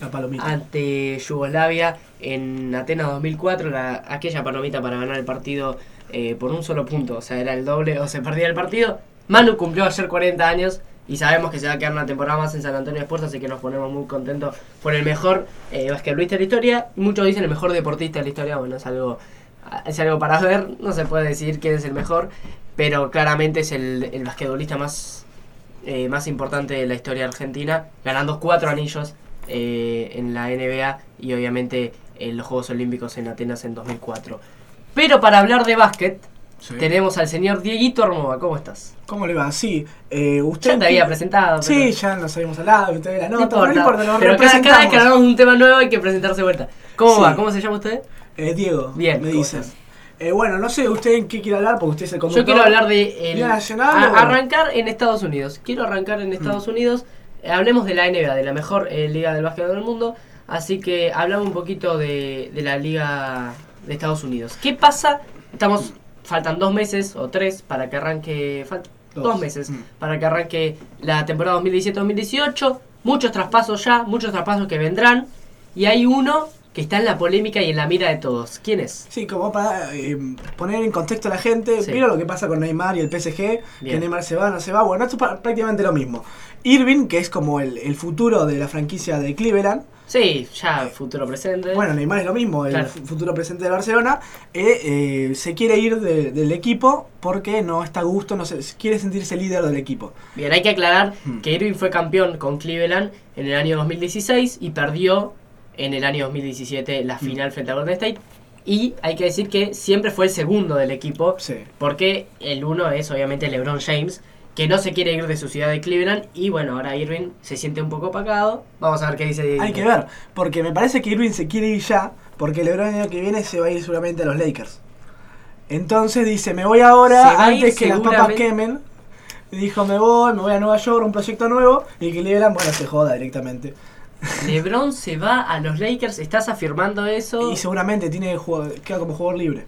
Speaker 6: ante Yugoslavia en Atenas dos mil cuatro, la, aquella palomita para ganar el partido eh, por un solo punto, o sea, era el doble o se perdía el partido. Manu cumplió ayer cuarenta años y sabemos que se va a quedar una temporada más en San Antonio Spurs, así que nos ponemos muy contentos por el mejor eh, basquetbolista de la historia. Muchos dicen el mejor deportista de la historia, bueno, es algo, es algo para ver, no se puede decidir quién es el mejor, pero claramente es el, el basquetbolista más, eh, más importante de la historia argentina, ganando cuatro anillos eh, en la N B A y obviamente en los Juegos Olímpicos en Atenas en dos mil cuatro. Pero para hablar de básquet, sí, tenemos al señor Dieguito Armoa. ¿Cómo estás?
Speaker 7: ¿Cómo le va? Sí, eh, usted...
Speaker 6: Ya te había presentado. Pero...
Speaker 7: Sí, ya nos habíamos hablado, usted la nota,
Speaker 6: no importa, no importa, lo pero cada, cada vez que hablamos de un tema nuevo hay que presentarse de vuelta. ¿Cómo sí. va? ¿Cómo se llama usted?
Speaker 7: Eh, Diego,
Speaker 6: bien,
Speaker 7: me dicen. Eh, bueno, no sé usted en qué quiere hablar, porque usted es el conductor.
Speaker 6: Yo quiero hablar de... El,
Speaker 7: ¿Liga Nacional?
Speaker 6: A, arrancar en Estados Unidos. Quiero arrancar en Estados mm. Unidos. Eh, hablemos de la N B A, de la mejor eh, liga del básquet del mundo. Así que hablamos un poquito de, de la liga de Estados Unidos. ¿Qué pasa? Estamos... Faltan dos meses o tres para que arranque... Faltan dos, dos meses mm. para que arranque la temporada dos mil diecisiete dos mil dieciocho. Muchos traspasos ya, muchos traspasos que vendrán. Y hay uno que está en la polémica y en la mira de todos. ¿Quién es?
Speaker 7: Sí, como para eh, poner en contexto a la gente, sí. Mira lo que pasa con Neymar y el P S G, Bien. que Neymar se va, no se va. Bueno, esto es prácticamente lo mismo. Irving, que es como el, el futuro de la franquicia de Cleveland.
Speaker 6: Sí, ya futuro presente.
Speaker 7: Bueno, Neymar es lo mismo, el claro. futuro presente de Barcelona. Eh, eh, se quiere ir de, del equipo porque no está a gusto, no se, quiere sentirse líder del equipo.
Speaker 6: Bien, hay que aclarar hmm. que Irving fue campeón con Cleveland en el año dos mil dieciséis y perdió en el año dos mil diecisiete la final mm. frente a Golden State. Y hay que decir que siempre fue el segundo del equipo,
Speaker 7: sí.
Speaker 6: porque el uno es obviamente LeBron James, que no se quiere ir de su ciudad de Cleveland. Y bueno, ahora Irving se siente un poco opacado. Vamos a ver qué dice.
Speaker 7: Hay que ver, porque me parece que Irving se quiere ir ya, porque LeBron el año que viene se va a ir seguramente a los Lakers. Entonces dice, me voy ahora antes que las papas quemen. Dijo, me voy, me voy a Nueva York, un proyecto nuevo. Y que Cleveland, bueno, se joda directamente.
Speaker 6: LeBron se va a los Lakers, ¿estás afirmando eso?
Speaker 7: Y seguramente tiene queda como jugador libre.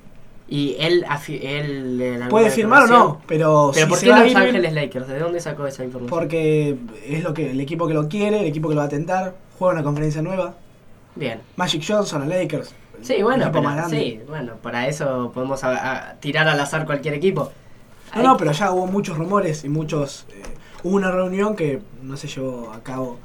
Speaker 6: Y él, él, él
Speaker 7: puede firmar o no, pero
Speaker 6: pero
Speaker 7: si
Speaker 6: ¿por
Speaker 7: se
Speaker 6: qué
Speaker 7: va
Speaker 6: Los
Speaker 7: Irving,
Speaker 6: Ángeles Lakers? ¿De dónde sacó esa información?
Speaker 7: Porque es lo que el equipo que lo quiere, el equipo que lo va a tentar, juega una conferencia nueva.
Speaker 6: Bien.
Speaker 7: Magic Johnson a Lakers.
Speaker 6: Sí, bueno, pero, sí, bueno, para eso podemos a, a tirar al azar cualquier equipo.
Speaker 7: No, no, pero ya hubo muchos rumores y muchos eh, hubo una reunión que no se llevó a cabo.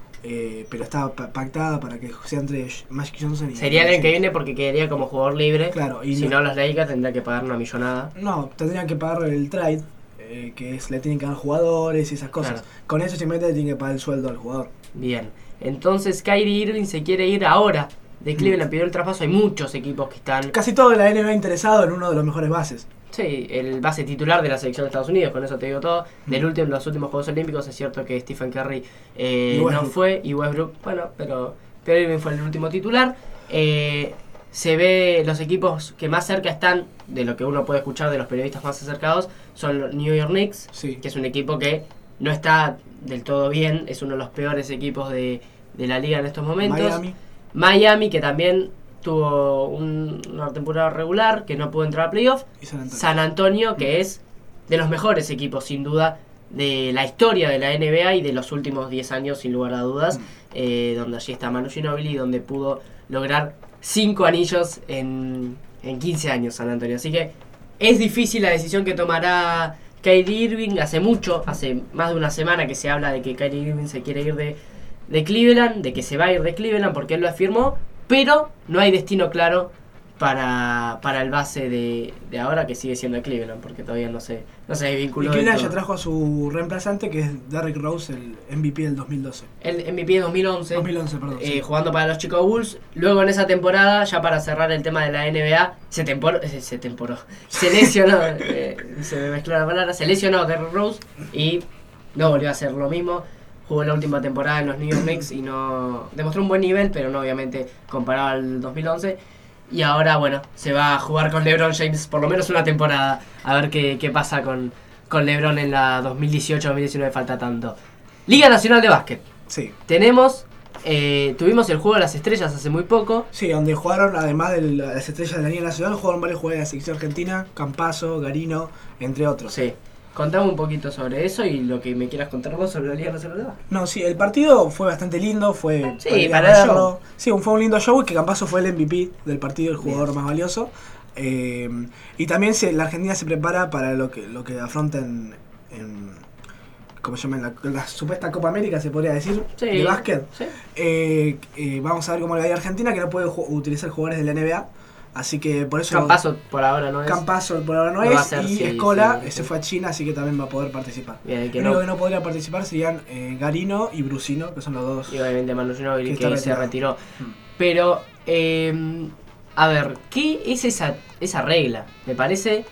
Speaker 7: Eh, pero estaba pactada para que sea entre Magic Johnson y...
Speaker 6: Sería el que viene porque quedaría como jugador libre.
Speaker 7: Claro.
Speaker 6: Y si no, los Lakers tendrían que pagar una millonada.
Speaker 7: No, tendrían que pagar el trade, eh, que es le tienen que dar jugadores y esas cosas. Claro. Con eso simplemente le tienen que pagar el sueldo al jugador.
Speaker 6: Bien. Entonces Kyrie Irving se quiere ir ahora de Cleveland, mm. pidió el traspaso. Hay muchos equipos que están...
Speaker 7: Casi todo de la N B A interesado en uno de los mejores bases.
Speaker 6: Sí, el base titular de la selección de Estados Unidos, con eso te digo todo. Mm. Del último, los últimos Juegos Olímpicos, es cierto que Stephen Curry eh, no fue, y Westbrook, bueno, pero, pero Irving fue el último titular. Eh, se ve los equipos que más cerca están, de lo que uno puede escuchar de los periodistas más acercados, son los New York Knicks,
Speaker 7: sí.
Speaker 6: que es un equipo que no está del todo bien, es uno de los peores equipos de, de la liga en estos momentos.
Speaker 7: Miami.
Speaker 6: Miami, que también tuvo un, una temporada regular, que no pudo entrar a playoff.
Speaker 7: Y San Antonio.
Speaker 6: San Antonio, que mm. es de los mejores equipos, sin duda, de la historia de la N B A y de los últimos diez años, sin lugar a dudas, mm. eh, donde allí está Manu Ginóbili, donde pudo lograr cinco anillos en, en quince años San Antonio. Así que es difícil la decisión que tomará Kyrie Irving. Hace mucho, hace más de una semana que se habla de que Kyrie Irving se quiere ir de, de Cleveland, de que se va a ir de Cleveland porque él lo afirmó. Pero no hay destino claro para, para el base de, de ahora, que sigue siendo Cleveland, porque todavía no se, no se vinculó.
Speaker 7: Y Cleveland ya trajo a su reemplazante, que es Derrick Rose, el M V P del dos mil doce.
Speaker 6: El M V P de dos mil once.
Speaker 7: dos mil once, perdón.
Speaker 6: Eh,
Speaker 7: sí.
Speaker 6: Jugando para los Chicago Bulls. Luego en esa temporada, ya para cerrar el tema de la N B A, se temporó. Se, se temporó. Se lesionó. eh, se me mezcló la palabra. Se lesionó Derrick Rose y no volvió a hacer lo mismo. Jugó la última temporada en los New York Knicks y no demostró un buen nivel, pero no obviamente comparado al dos mil once. Y ahora, bueno, se va a jugar con LeBron James por lo menos una temporada. A ver qué, qué pasa con, con LeBron en la dos mil dieciocho dos mil diecinueve, falta tanto. Liga Nacional de Básquet.
Speaker 7: Sí.
Speaker 6: Tenemos Eh, tuvimos el juego de las estrellas hace muy poco.
Speaker 7: Sí, donde jugaron, además de las estrellas de la Liga Nacional, jugaron varios jugadores de la selección argentina, Campazzo, Garino, entre otros.
Speaker 6: Sí. Contame un poquito sobre eso y lo que me quieras contar vos sobre la Liga Nacional.
Speaker 7: No, sí, el partido fue bastante lindo, fue
Speaker 6: sí, para, para verlo.
Speaker 7: Sí, fue un lindo show y que Campazzo fue el M V P del partido, el jugador Bien. más valioso. Eh, y también se, la Argentina se prepara para lo que lo que afronta en, en ¿cómo se llama? La, la supuesta Copa América, se podría decir,
Speaker 6: sí,
Speaker 7: de básquet.
Speaker 6: Sí.
Speaker 7: Eh, eh, vamos a ver cómo le va a Argentina, que no puede utilizar jugadores de la N B A. Así que por eso...
Speaker 6: Campazzo por ahora no es.
Speaker 7: Campazzo por ahora no, no es. Y sí, Escola sí, sí. se fue a China, así que también va a poder participar.
Speaker 6: Bien,
Speaker 7: que Lo único no. que no podría participar serían eh, Garino y Brusino, que son los dos.
Speaker 6: Y obviamente Manu Ginóbili, que, que se retiró. Hmm. Pero, eh, a ver, ¿qué es esa, esa regla? Me parece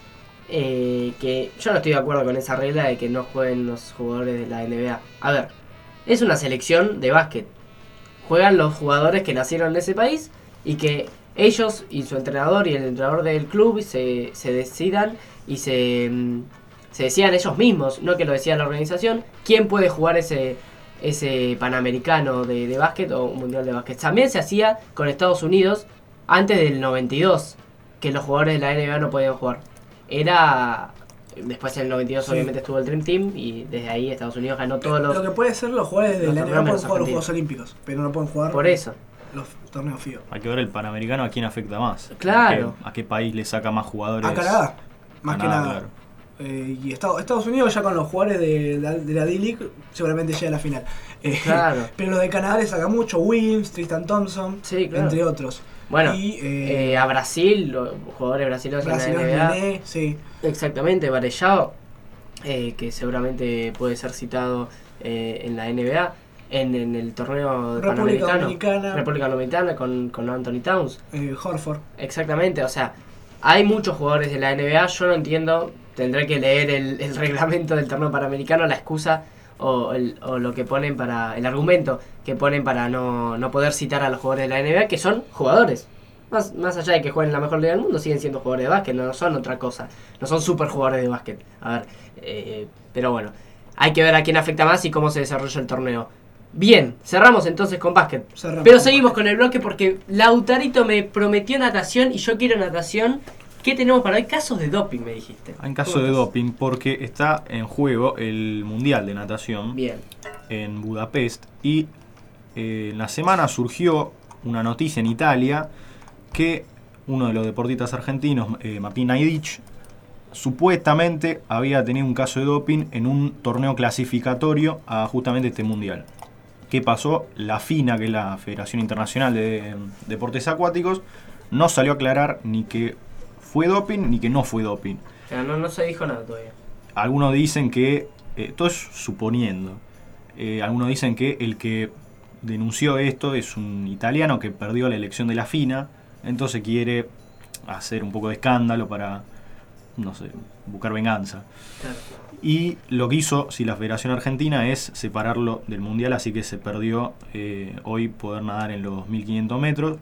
Speaker 6: eh, que yo no estoy de acuerdo con esa regla de que no jueguen los jugadores de la N B A. A ver, es una selección de básquet. Juegan los jugadores que nacieron en ese país y que ellos y su entrenador y el entrenador del club se, se decidan y se, se decidan ellos mismos, no que lo decida la organización, quién puede jugar ese, ese Panamericano de, de básquet o un Mundial de básquet. También se hacía con Estados Unidos antes del noventa y dos, que los jugadores de la N B A no podían jugar. Era... Después en el noventa y dos sí. obviamente estuvo el Dream Team y desde ahí Estados Unidos ganó todos los...
Speaker 7: Lo que puede ser los jugadores de la N B A pueden jugar los Juegos Olímpicos, pero no pueden jugar...
Speaker 6: Por eso.
Speaker 7: Los torneos F I B A.
Speaker 8: Hay que ver el Panamericano a quién afecta más.
Speaker 6: Claro.
Speaker 8: ¿A qué, a qué país le saca más jugadores?
Speaker 7: A Canadá, más Canadá, que nada. Claro. Eh, y Estados, Estados Unidos ya con los jugadores de, de, de la D-League seguramente llega a la final. Eh,
Speaker 6: claro.
Speaker 7: Pero los de Canadá le saca mucho, Williams, Tristan Thompson,
Speaker 6: sí, claro.
Speaker 7: entre otros.
Speaker 6: Bueno,
Speaker 7: y,
Speaker 6: eh, eh, a Brasil, los jugadores brasileños en la N B A.
Speaker 7: Nené, sí.
Speaker 6: Exactamente, Varellao, eh, que seguramente puede ser citado eh, en la N B A. En, en el torneo
Speaker 7: República
Speaker 6: Panamericano,
Speaker 7: Dominicana.
Speaker 6: República Dominicana con, con Anthony Towns.
Speaker 7: Eh, Horford.
Speaker 6: Exactamente, o sea, hay muchos jugadores de la N B A, yo no entiendo, tendré que leer el, el reglamento del torneo Panamericano, la excusa o, el, o lo que ponen para, el argumento que ponen para no, no poder citar a los jugadores de la N B A, que son jugadores. Más, más allá de que jueguen en la mejor liga del mundo, siguen siendo jugadores de básquet, no son otra cosa, no son super jugadores de básquet. A ver, eh, pero bueno, hay que ver a quién afecta más y cómo se desarrolla el torneo. Bien, cerramos entonces con básquet.
Speaker 7: Cerramos
Speaker 6: Pero
Speaker 7: con
Speaker 6: seguimos
Speaker 7: básquet.
Speaker 6: con el bloque porque Lautarito me prometió natación y yo quiero natación. ¿Qué tenemos para hoy? Casos de doping, me dijiste.
Speaker 8: Hay casos de doping porque está en juego el Mundial de Natación.
Speaker 6: Bien.
Speaker 8: En Budapest. Y eh, en la semana surgió una noticia en Italia que uno de los deportistas argentinos, eh, Mapin Naidich, supuestamente había tenido un caso de doping en un torneo clasificatorio a justamente este Mundial. ¿Qué pasó? La FINA, que es la Federación Internacional de Deportes Acuáticos, no salió a aclarar ni que fue doping ni que no fue doping.
Speaker 6: O sea, no, no se dijo nada todavía.
Speaker 8: Algunos dicen que, eh, todo es suponiendo, eh, algunos dicen que el que denunció esto es un italiano que perdió la elección de la FINA, entonces quiere hacer un poco de escándalo para, no sé, buscar venganza.
Speaker 6: Claro.
Speaker 8: Y lo que hizo, si la Federación Argentina, es separarlo del Mundial, así que se perdió eh, hoy poder nadar en los mil quinientos metros.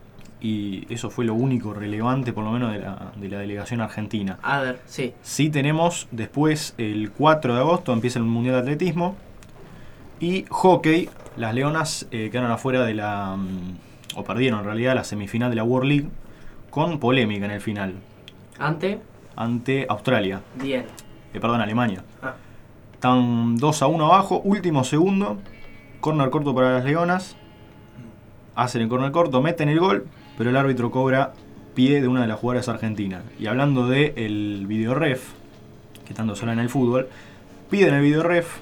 Speaker 8: Y eso fue lo único relevante, por lo menos, de la, de la delegación argentina.
Speaker 6: A ver, sí.
Speaker 8: Sí tenemos después, el cuatro de agosto, empieza el Mundial de Atletismo. Y hockey, las Leonas eh, quedaron afuera de la... o perdieron en realidad la semifinal de la World League, con polémica en el final.
Speaker 6: ¿Ante?
Speaker 8: Ante Australia.
Speaker 6: Bien.
Speaker 8: Eh, perdón, Alemania.
Speaker 6: Ah.
Speaker 8: Están dos a uno abajo, último segundo, córner corto para las Leonas. Hacen el córner corto, meten el gol, pero el árbitro cobra pie de una de las jugadoras argentinas. Y hablando de el videoref, que tanto suena en el fútbol, piden el videoref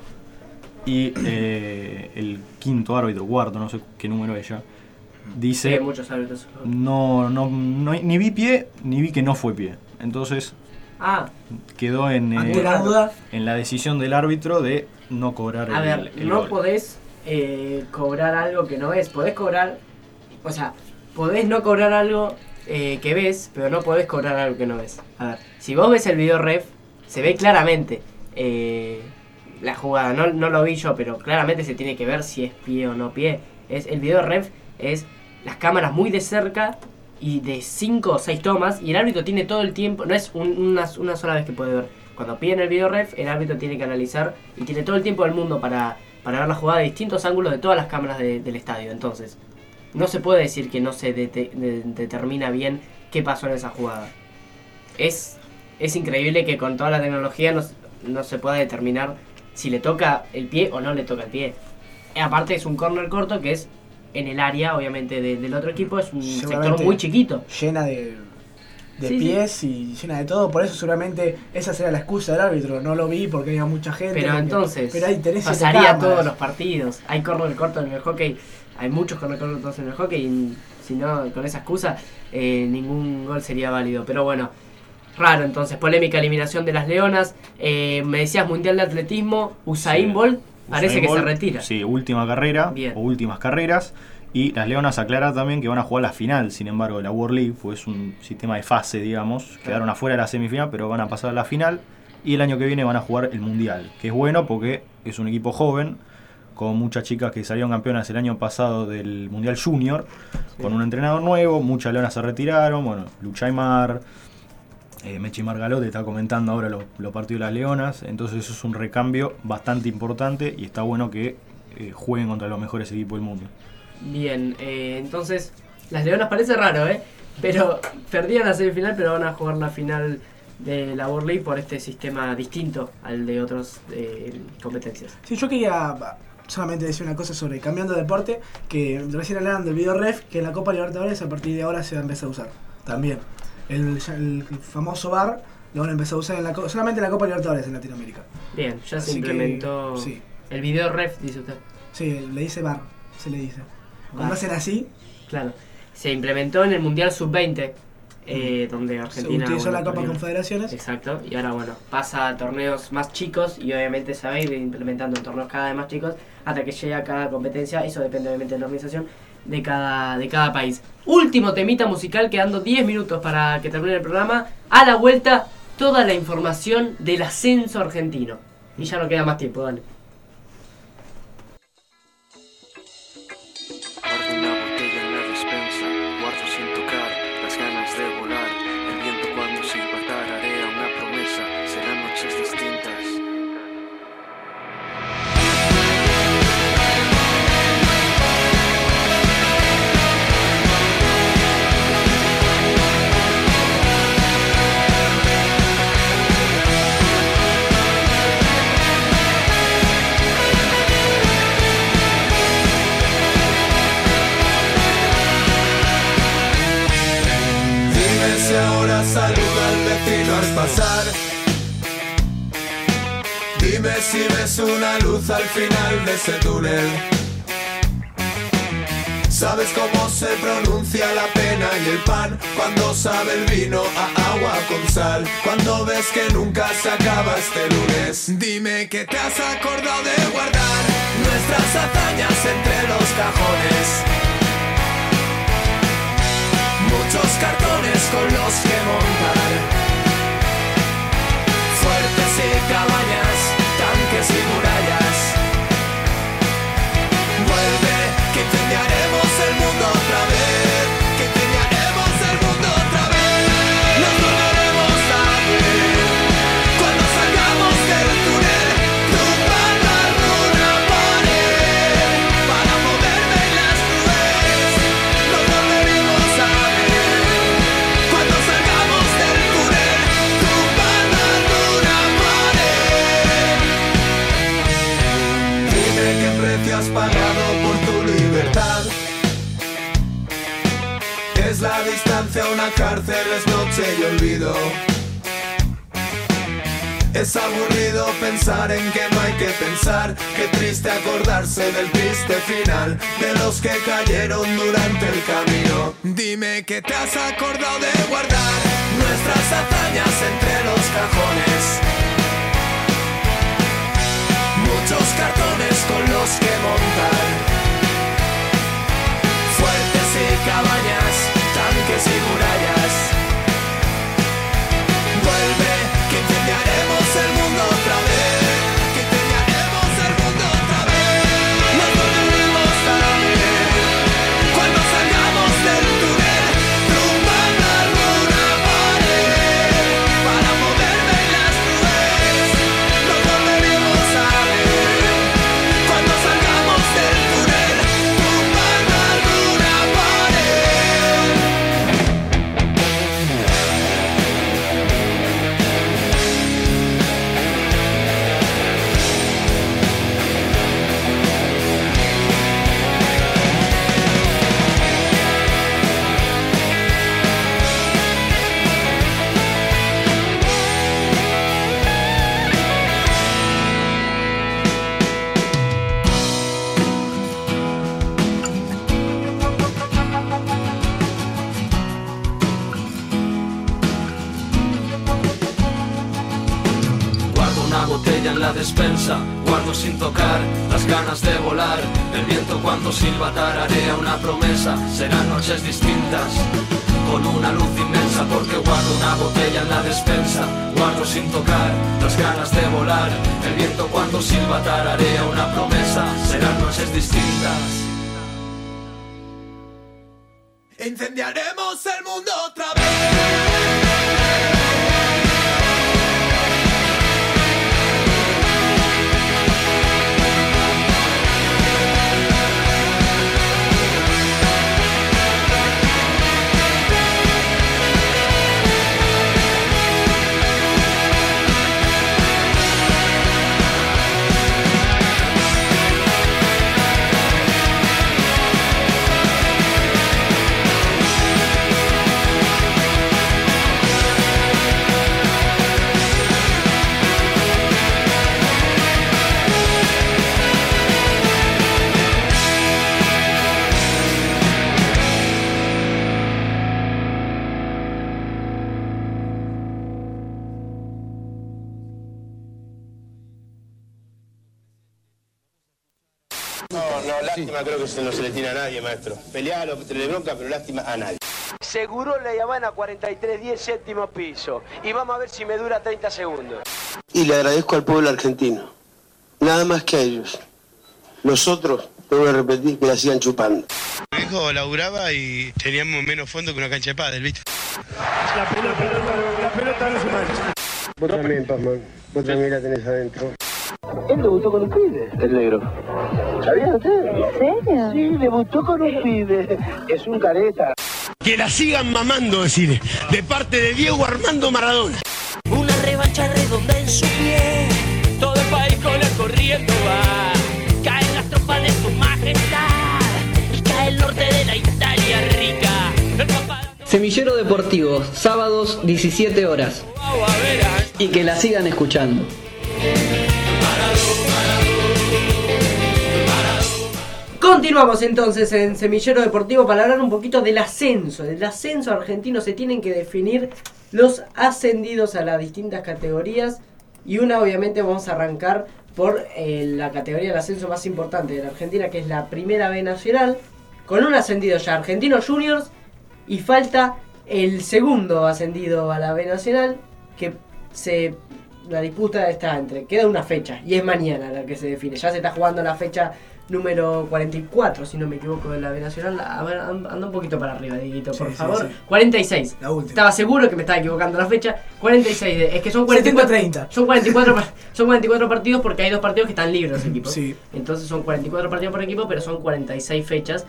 Speaker 8: y eh, el quinto árbitro, cuarto, no sé qué número ella, dice,
Speaker 6: sí, muchos árbitros.
Speaker 8: No, no, no, ni vi pie, ni vi que no fue pie. Entonces
Speaker 6: ah.
Speaker 8: quedó en, eh,
Speaker 7: la duda.
Speaker 8: en la decisión del árbitro de no cobrar el,
Speaker 6: A ver,
Speaker 8: el
Speaker 6: no
Speaker 8: gol.
Speaker 6: podés eh, cobrar algo que no ves. Podés cobrar, o sea, podés no cobrar algo eh, que ves, pero no podés cobrar algo que no ves. A ver, si vos ves el video ref, se ve claramente eh, la jugada. No, no lo vi yo, pero claramente se tiene que ver si es pie o no pie. Es, el video ref es las cámaras muy de cerca y de cinco o seis tomas, y el árbitro tiene todo el tiempo, no es un, una, una sola vez que puede ver. Cuando piden el video ref, el árbitro tiene que analizar y tiene todo el tiempo del mundo para para ver la jugada de distintos ángulos de todas las cámaras de, del estadio. Entonces, no se puede decir que no se de, de, determina bien qué pasó en esa jugada. Es, es increíble que con toda la tecnología no, no se pueda determinar si le toca el pie o no le toca el pie. Aparte es un córner corto que es en el área, obviamente, de, del otro equipo. Es un sector muy chiquito.
Speaker 7: Llena de, de
Speaker 6: sí,
Speaker 7: pies
Speaker 6: sí.
Speaker 7: y llena de todo. Por eso seguramente esa será la excusa del árbitro. No lo vi porque había mucha gente.
Speaker 6: Pero
Speaker 7: porque,
Speaker 6: entonces
Speaker 7: pero hay tenés
Speaker 6: pasaría todos los partidos. Hay córner corto en el hockey. Hay muchos córner cortos en el hockey. Y si no, con esa excusa, eh, ningún gol sería válido. Pero bueno, raro entonces. Polémica eliminación de las Leonas. Eh, me decías Mundial de Atletismo. Usain sí. Bolt. Parece
Speaker 8: Usain
Speaker 6: que
Speaker 8: Bolt,
Speaker 6: se retira.
Speaker 8: Sí, última carrera
Speaker 6: Bien.
Speaker 8: o últimas carreras. Y las Leonas aclaran también que van a jugar la final, sin embargo, de la World League, pues es un sistema de fase, digamos. Claro. Quedaron afuera de la semifinal, pero van a pasar a la final. Y el año que viene van a jugar el Mundial, que es bueno porque es un equipo joven, con muchas chicas que salieron campeonas el año pasado del Mundial Junior, sí. con un entrenador nuevo, muchas leonas se retiraron, bueno, Luchaymar, eh, Mechi Margalote está comentando ahora los lo partidos de las Leonas, entonces eso es un recambio bastante importante y está bueno que eh, jueguen contra los mejores equipos del mundo.
Speaker 6: Bien, eh, entonces las Leonas parece raro, ¿eh? Pero perdieron la semifinal, pero van a jugar la final de la World League por este sistema distinto al de otras eh, competencias.
Speaker 7: Sí, yo quería solamente decir una cosa sobre cambiando de deporte, que recién hablaban del video ref, que en la Copa Libertadores a partir de ahora se va a empezar a usar también. El, el famoso V A R lo van a empezar a usar en la, solamente en la Copa Libertadores en Latinoamérica.
Speaker 6: Bien, ya
Speaker 7: Así
Speaker 6: se implementó
Speaker 7: que, sí.
Speaker 6: El video ref, dice usted.
Speaker 7: Sí, le dice V A R, se le dice. Cuando hacen así...
Speaker 6: Claro. Se implementó en el Mundial sub veinte, eh, donde Argentina...
Speaker 7: Se utilizó
Speaker 6: bueno,
Speaker 7: la Copa
Speaker 6: también,
Speaker 7: Confederaciones.
Speaker 6: Exacto. Y ahora, bueno, pasa a torneos más chicos y obviamente se va a ir implementando en torneos cada vez más chicos hasta que llegue a cada competencia. Eso depende obviamente de la organización de cada, de cada país. Último temita musical, quedando diez minutos para que termine el programa. A la vuelta, toda la información del ascenso argentino. Y ya no queda más tiempo, dale.
Speaker 18: Saluda al vecino al pasar. Dime si ves una luz al final de ese túnel. ¿Sabes cómo se pronuncia la pena y el pan? Cuando sabe el vino a agua con sal. Cuando ves que nunca se acaba este lunes. Dime que te has acordado de guardar nuestras hazañas entre los cajones. Muchos cartones con los que montar. Fuertes y cabañas, tanques y murallas. Vuelve, que incendiaremos el mundo otra vez. Que incendiaremos el mundo otra vez. Nos volveremos a ver cuando salgamos del túnel. Tumbando alguna pared para moverme en las nubes. Nos volveremos a ver cuando salgamos del túnel. Tumbando alguna pared. Dime qué precio has pagado por tu libertad. Es la distancia a una cárcel, es noche y olvido. Es aburrido pensar en que no hay que pensar. Qué triste acordarse del triste final de los que cayeron durante el camino. Dime que te has acordado de guardar nuestras hazañas entre los cajones. Muchos cartones con los que montar. Fuertes y cabañas, tanques y murallas. Vuelve, que incendiaremos el mundo otra vez. Que incendiaremos el mundo otra vez. Nos volveremos a ver cuando salgamos del túnel. Tumbando alguna pared para moverme en las nubes. Nos volveremos a ver cuando
Speaker 19: la despensa, guardo sin tocar las ganas de volar. El viento cuando silba tararea una promesa, serán noches distintas con una luz inmensa, porque guardo una botella en la despensa, guardo sin tocar las ganas de volar. El viento cuando silba tararea una promesa, serán noches distintas.
Speaker 18: Incendiaremos el mundo otra vez.
Speaker 20: No, no, lástima creo que se no se le tiene a nadie, maestro. Pelealo, te le bronca, pero lástima a nadie.
Speaker 17: Seguro la Habana cuarenta y tres diez, séptimo piso. Y vamos a ver si me dura treinta segundos.
Speaker 20: Y le agradezco al pueblo argentino. Nada más que a ellos. Los otros, tengo que repetir, que la sigan chupando.
Speaker 21: Mi hijo laburaba y teníamos menos fondo que una cancha de pádel, ¿viste?
Speaker 20: La pelota, la pelota no se mancha. Vos también, Pazman. Vos también la tenés adentro. Él debutó con un pibe, el negro. ¿Sabía usted? ¿En serio? Sí, debutó con un pibe. Es un careta.
Speaker 21: Que la sigan mamando, decir, de parte de Diego Armando Maradona.
Speaker 18: Una revancha redonda en su pie. Todo el país con él corriendo va. Caen las tropas de su majestad. Y cae el norte de la Italia rica. El papá...
Speaker 15: Semillero Deportivo, sábados diecisiete horas. Y que la sigan escuchando.
Speaker 6: Continuamos entonces en Semillero Deportivo para hablar un poquito del ascenso. Del ascenso argentino se tienen que definir los ascendidos a las distintas categorías. Y una obviamente vamos a arrancar por eh, la categoría del ascenso más importante de la Argentina, que es la Primera B Nacional. Con un ascendido ya, Argentinos Juniors. Y falta el segundo ascendido a la B Nacional, que se... la disputa está entre... queda una fecha, y es mañana la que se define. Ya se está jugando la fecha número cuarenta y cuatro, si no me equivoco, de la B Nacional. A ver, anda un poquito para arriba, Dieguito, por sí, favor. Sí, sí. cuarenta y seis.
Speaker 7: La última.
Speaker 6: Estaba seguro que me estaba equivocando la fecha. cuarenta y seis. Es que son cuarenta y cuatro.
Speaker 7: treinta.
Speaker 6: Son cuarenta y cuatro, son cuarenta y cuatro partidos porque hay dos partidos que están libres los equipos.
Speaker 7: Sí.
Speaker 6: Entonces son cuarenta y cuatro partidos por equipo, pero son cuarenta y seis fechas.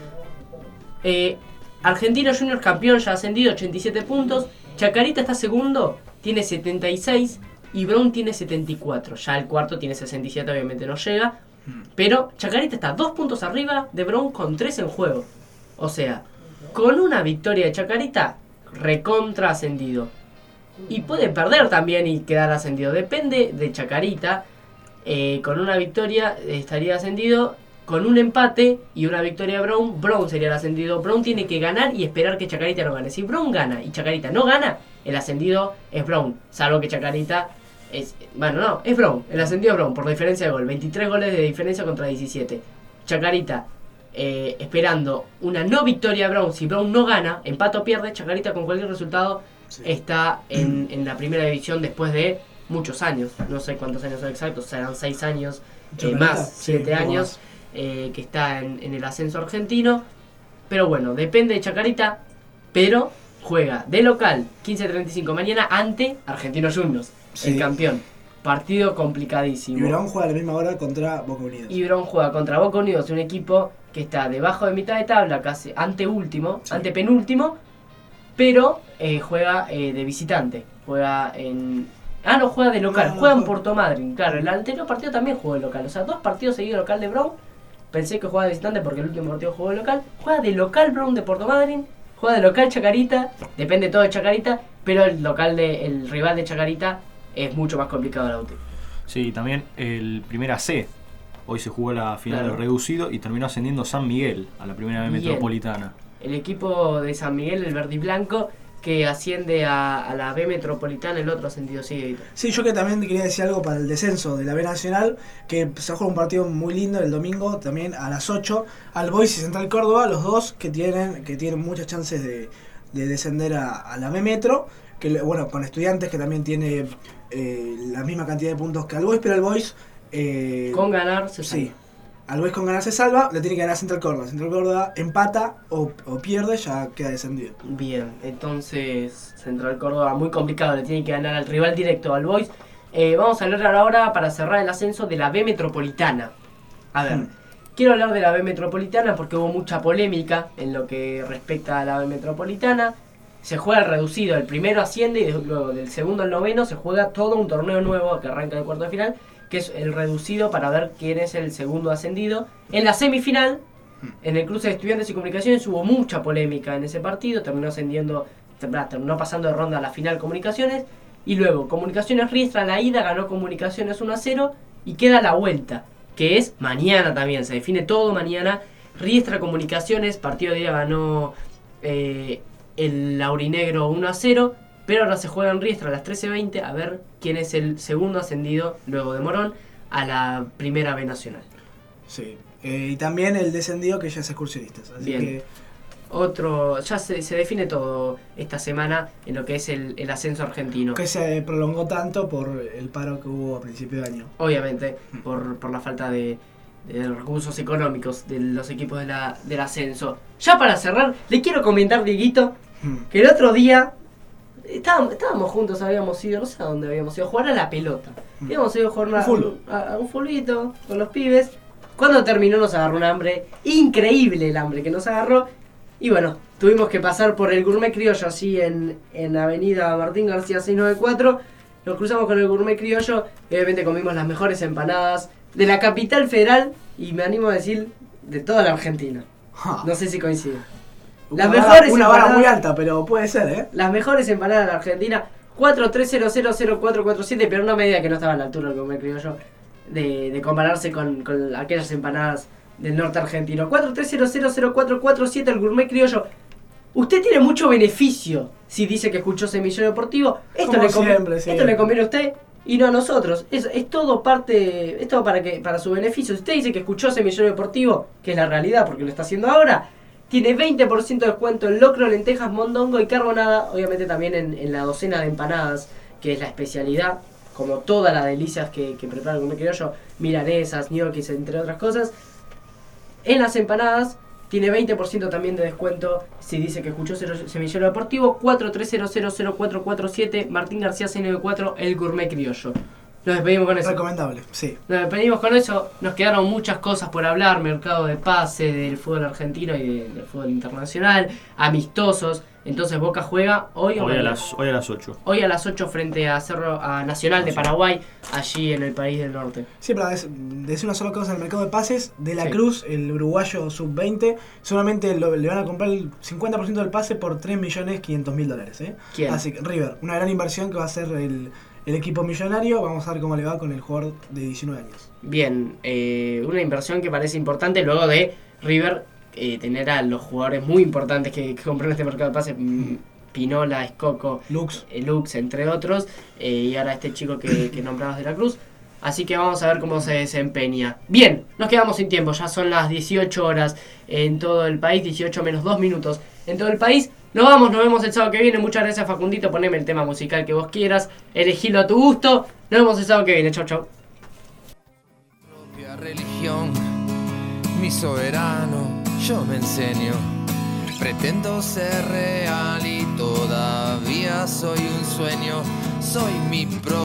Speaker 6: Eh, Argentinos Juniors campeón, ya ascendido, ochenta y siete puntos. Chacarita está segundo, tiene setenta y seis. Y Brown tiene setenta y cuatro. Ya el cuarto tiene sesenta y siete, obviamente no llega. Pero Chacarita está dos puntos arriba de Brown con tres en juego. O sea, con una victoria de Chacarita, recontra ascendido. Y puede perder también y quedar ascendido. Depende de Chacarita. Eh, con una victoria estaría ascendido. Con un empate y una victoria de Brown, Brown sería el ascendido. Brown tiene que ganar y esperar que Chacarita no gane. Si Brown gana y Chacarita no gana, el ascendido es Brown. Salvo que Chacarita... Es, bueno, no, es Brown, el ascendido es Brown por diferencia de gol, veintitrés goles de diferencia contra diecisiete. Chacarita eh, esperando una no victoria de Brown. Si Brown no gana, empate o pierde, Chacarita con cualquier resultado sí. está en, en la primera división después de muchos años. No sé cuántos años son exactos, serán seis años, eh, más, siete sí, años eh, que está en, en el ascenso argentino. Pero bueno, depende de Chacarita, pero juega de local quince treinta y cinco mañana ante Argentinos Juniors. Sí. El campeón. Partido complicadísimo.
Speaker 7: Y Brown juega a la misma hora contra Boca Unidos.
Speaker 6: Y Brown juega contra Boca Unidos, un equipo que está debajo de mitad de tabla, casi anteúltimo, sí. antepenúltimo, pero eh, juega eh, de visitante. Juega en... Ah, no, juega de local. No, no, juega no, en Puerto Madryn. Claro, el anterior partido también jugó de local. O sea, dos partidos seguidos local de Brown. Pensé que jugaba de visitante porque el último partido jugó de local. Juega de local Brown de Puerto Madryn. Juega de local Chacarita. Depende todo de Chacarita. Pero el local de, el rival de Chacarita es mucho más complicado la U T.
Speaker 8: Sí, también el Primera C. Hoy se jugó la final claro. del reducido y terminó ascendiendo San Miguel a la Primera B Metropolitana.
Speaker 6: El equipo de San Miguel, el verde y blanco, que asciende a, a la B Metropolitana, el otro ascendido, sí.
Speaker 7: Sí, yo que también quería decir algo para el descenso de la B Nacional, que se juega un partido muy lindo el domingo, también a las ocho, al Boys y Central Córdoba, los dos que tienen que tienen muchas chances de, de descender a, a la B Metro, que bueno, con Estudiantes que también tiene eh, la misma cantidad de puntos que al Boys, pero el Boys... Eh,
Speaker 6: con ganar se salva.
Speaker 7: Sí, al Boys con ganar se salva, le tiene que ganar a Central Córdoba. Central Córdoba empata o, o pierde, ya queda descendido.
Speaker 6: Bien, entonces Central Córdoba muy complicado, le tiene que ganar al rival directo, al Boys. Eh, vamos a hablar ahora, para cerrar el ascenso, de la B Metropolitana. A ver, hmm. quiero hablar de la B Metropolitana porque hubo mucha polémica en lo que respecta a la B Metropolitana. Se juega el reducido, el primero asciende y luego del segundo al noveno se juega todo un torneo nuevo que arranca el cuarto de final, que es el reducido para ver quién es el segundo ascendido. En la semifinal, en el cruce de Estudiantes y Comunicaciones, hubo mucha polémica en ese partido, terminó ascendiendo, terminó pasando de ronda a la final Comunicaciones, y luego Comunicaciones Riestra, la ida ganó Comunicaciones uno a cero, y queda la vuelta, que es mañana también, se define todo mañana. Riestra Comunicaciones, partido de ida ganó eh, el Laurinegro uno a cero, pero ahora se juega en Riestra a las trece veinte a ver quién es el segundo ascendido, luego de Morón, a la primera B Nacional.
Speaker 7: Sí, eh, y también el descendido que ya es excursionistas. Así
Speaker 6: Bien.
Speaker 7: que
Speaker 6: Otro, ya se, se define todo esta semana en lo que es el, el ascenso argentino.
Speaker 7: Que se prolongó tanto por el paro que hubo a principio de año.
Speaker 6: Obviamente, por, por la falta de, de recursos económicos de los equipos de la, del ascenso. Ya para cerrar, le quiero comentar, Dieguito, que el otro día estábamos, estábamos juntos, habíamos ido, no sé a dónde habíamos ido, a jugar a la pelota. Habíamos ido a jugar una, un, a, a un fulbito con los pibes. Cuando terminó nos agarró un hambre, increíble el hambre que nos agarró. Y bueno, tuvimos que pasar por el Gourmet Criollo, así en, en Avenida Martín García seiscientos noventa y cuatro. Nos cruzamos con el Gourmet Criollo y obviamente comimos las mejores empanadas de la capital federal y me animo a decir de toda la Argentina. No sé si coincide. Las
Speaker 7: una
Speaker 6: mejores
Speaker 7: vara, una
Speaker 6: empanadas,
Speaker 7: vara muy alta, pero puede ser, ¿eh?
Speaker 6: Las mejores empanadas de la Argentina. cuatro tres cero cero cero cuatro cuatro siete, pero una medida que no estaba a la altura del Gourmet Criollo de, de compararse con, con aquellas empanadas del norte argentino. cuatro tres cero cero cero cuatro cuatro siete, el Gourmet Criollo. Usted tiene mucho beneficio si dice que escuchó Semillero Deportivo. Esto, le, conviene, siempre, sí. esto le conviene a usted y no a nosotros. Es, es todo parte, es todo para, que, para su beneficio. Si usted dice que escuchó Semillero Deportivo, que es la realidad porque lo está haciendo ahora, tiene veinte por ciento de descuento en locro, lentejas, mondongo y carbonada. Obviamente también en, en la docena de empanadas, que es la especialidad, como todas las delicias que, que prepara el Gourmet Criollo, milanesas, ñoquis, entre otras cosas. En las empanadas tiene veinte por ciento también de descuento si dice que escuchó Semillero Deportivo. Cuatro tres cero cero cero cuatro cuatro siete, Martín García seiscientos noventa y cuatro, el Gourmet Criollo. Nos despedimos con eso.
Speaker 7: Recomendable, sí.
Speaker 6: Nos despedimos con eso. Nos quedaron muchas cosas por hablar. Mercado de pase, del fútbol argentino y de, del fútbol internacional. Amistosos. Entonces Boca juega hoy,
Speaker 8: hoy, a las, hoy a las ocho.
Speaker 6: Hoy a las ocho frente a Cerro a Nacional de Paraguay, allí en el país del norte.
Speaker 7: Sí, para decir una sola cosa, el mercado de pases, De la sí. Cruz, el uruguayo sub veinte, solamente lo, le van a comprar el cincuenta por ciento del pase por tres millones quinientos mil dólares. ¿eh?
Speaker 6: ¿Quién?
Speaker 7: Así que River, una gran inversión que va a hacer el, el equipo millonario. Vamos a ver cómo le va con el jugador de diecinueve años.
Speaker 6: Bien, eh, una inversión que parece importante luego de River Eh, tener a los jugadores muy importantes que, que compraron este mercado de pases, mm. Pinola, Escoco,
Speaker 7: Lux,
Speaker 6: eh, Lux entre otros, eh, y ahora este chico que, que nombrabas de la Cruz. Así que vamos a ver cómo se desempeña. Bien, nos quedamos sin tiempo, ya son las dieciocho horas en todo el país, dieciocho menos dos minutos en todo el país. Nos vamos, nos vemos el sábado que viene. Muchas gracias, Facundito, poneme el tema musical que vos quieras, elegilo a tu gusto. Nos vemos el sábado que viene, chau chau.
Speaker 10: Propia religión, mi soberano, yo me enseño. Pretendo ser real y todavía soy un sueño. Soy mi propio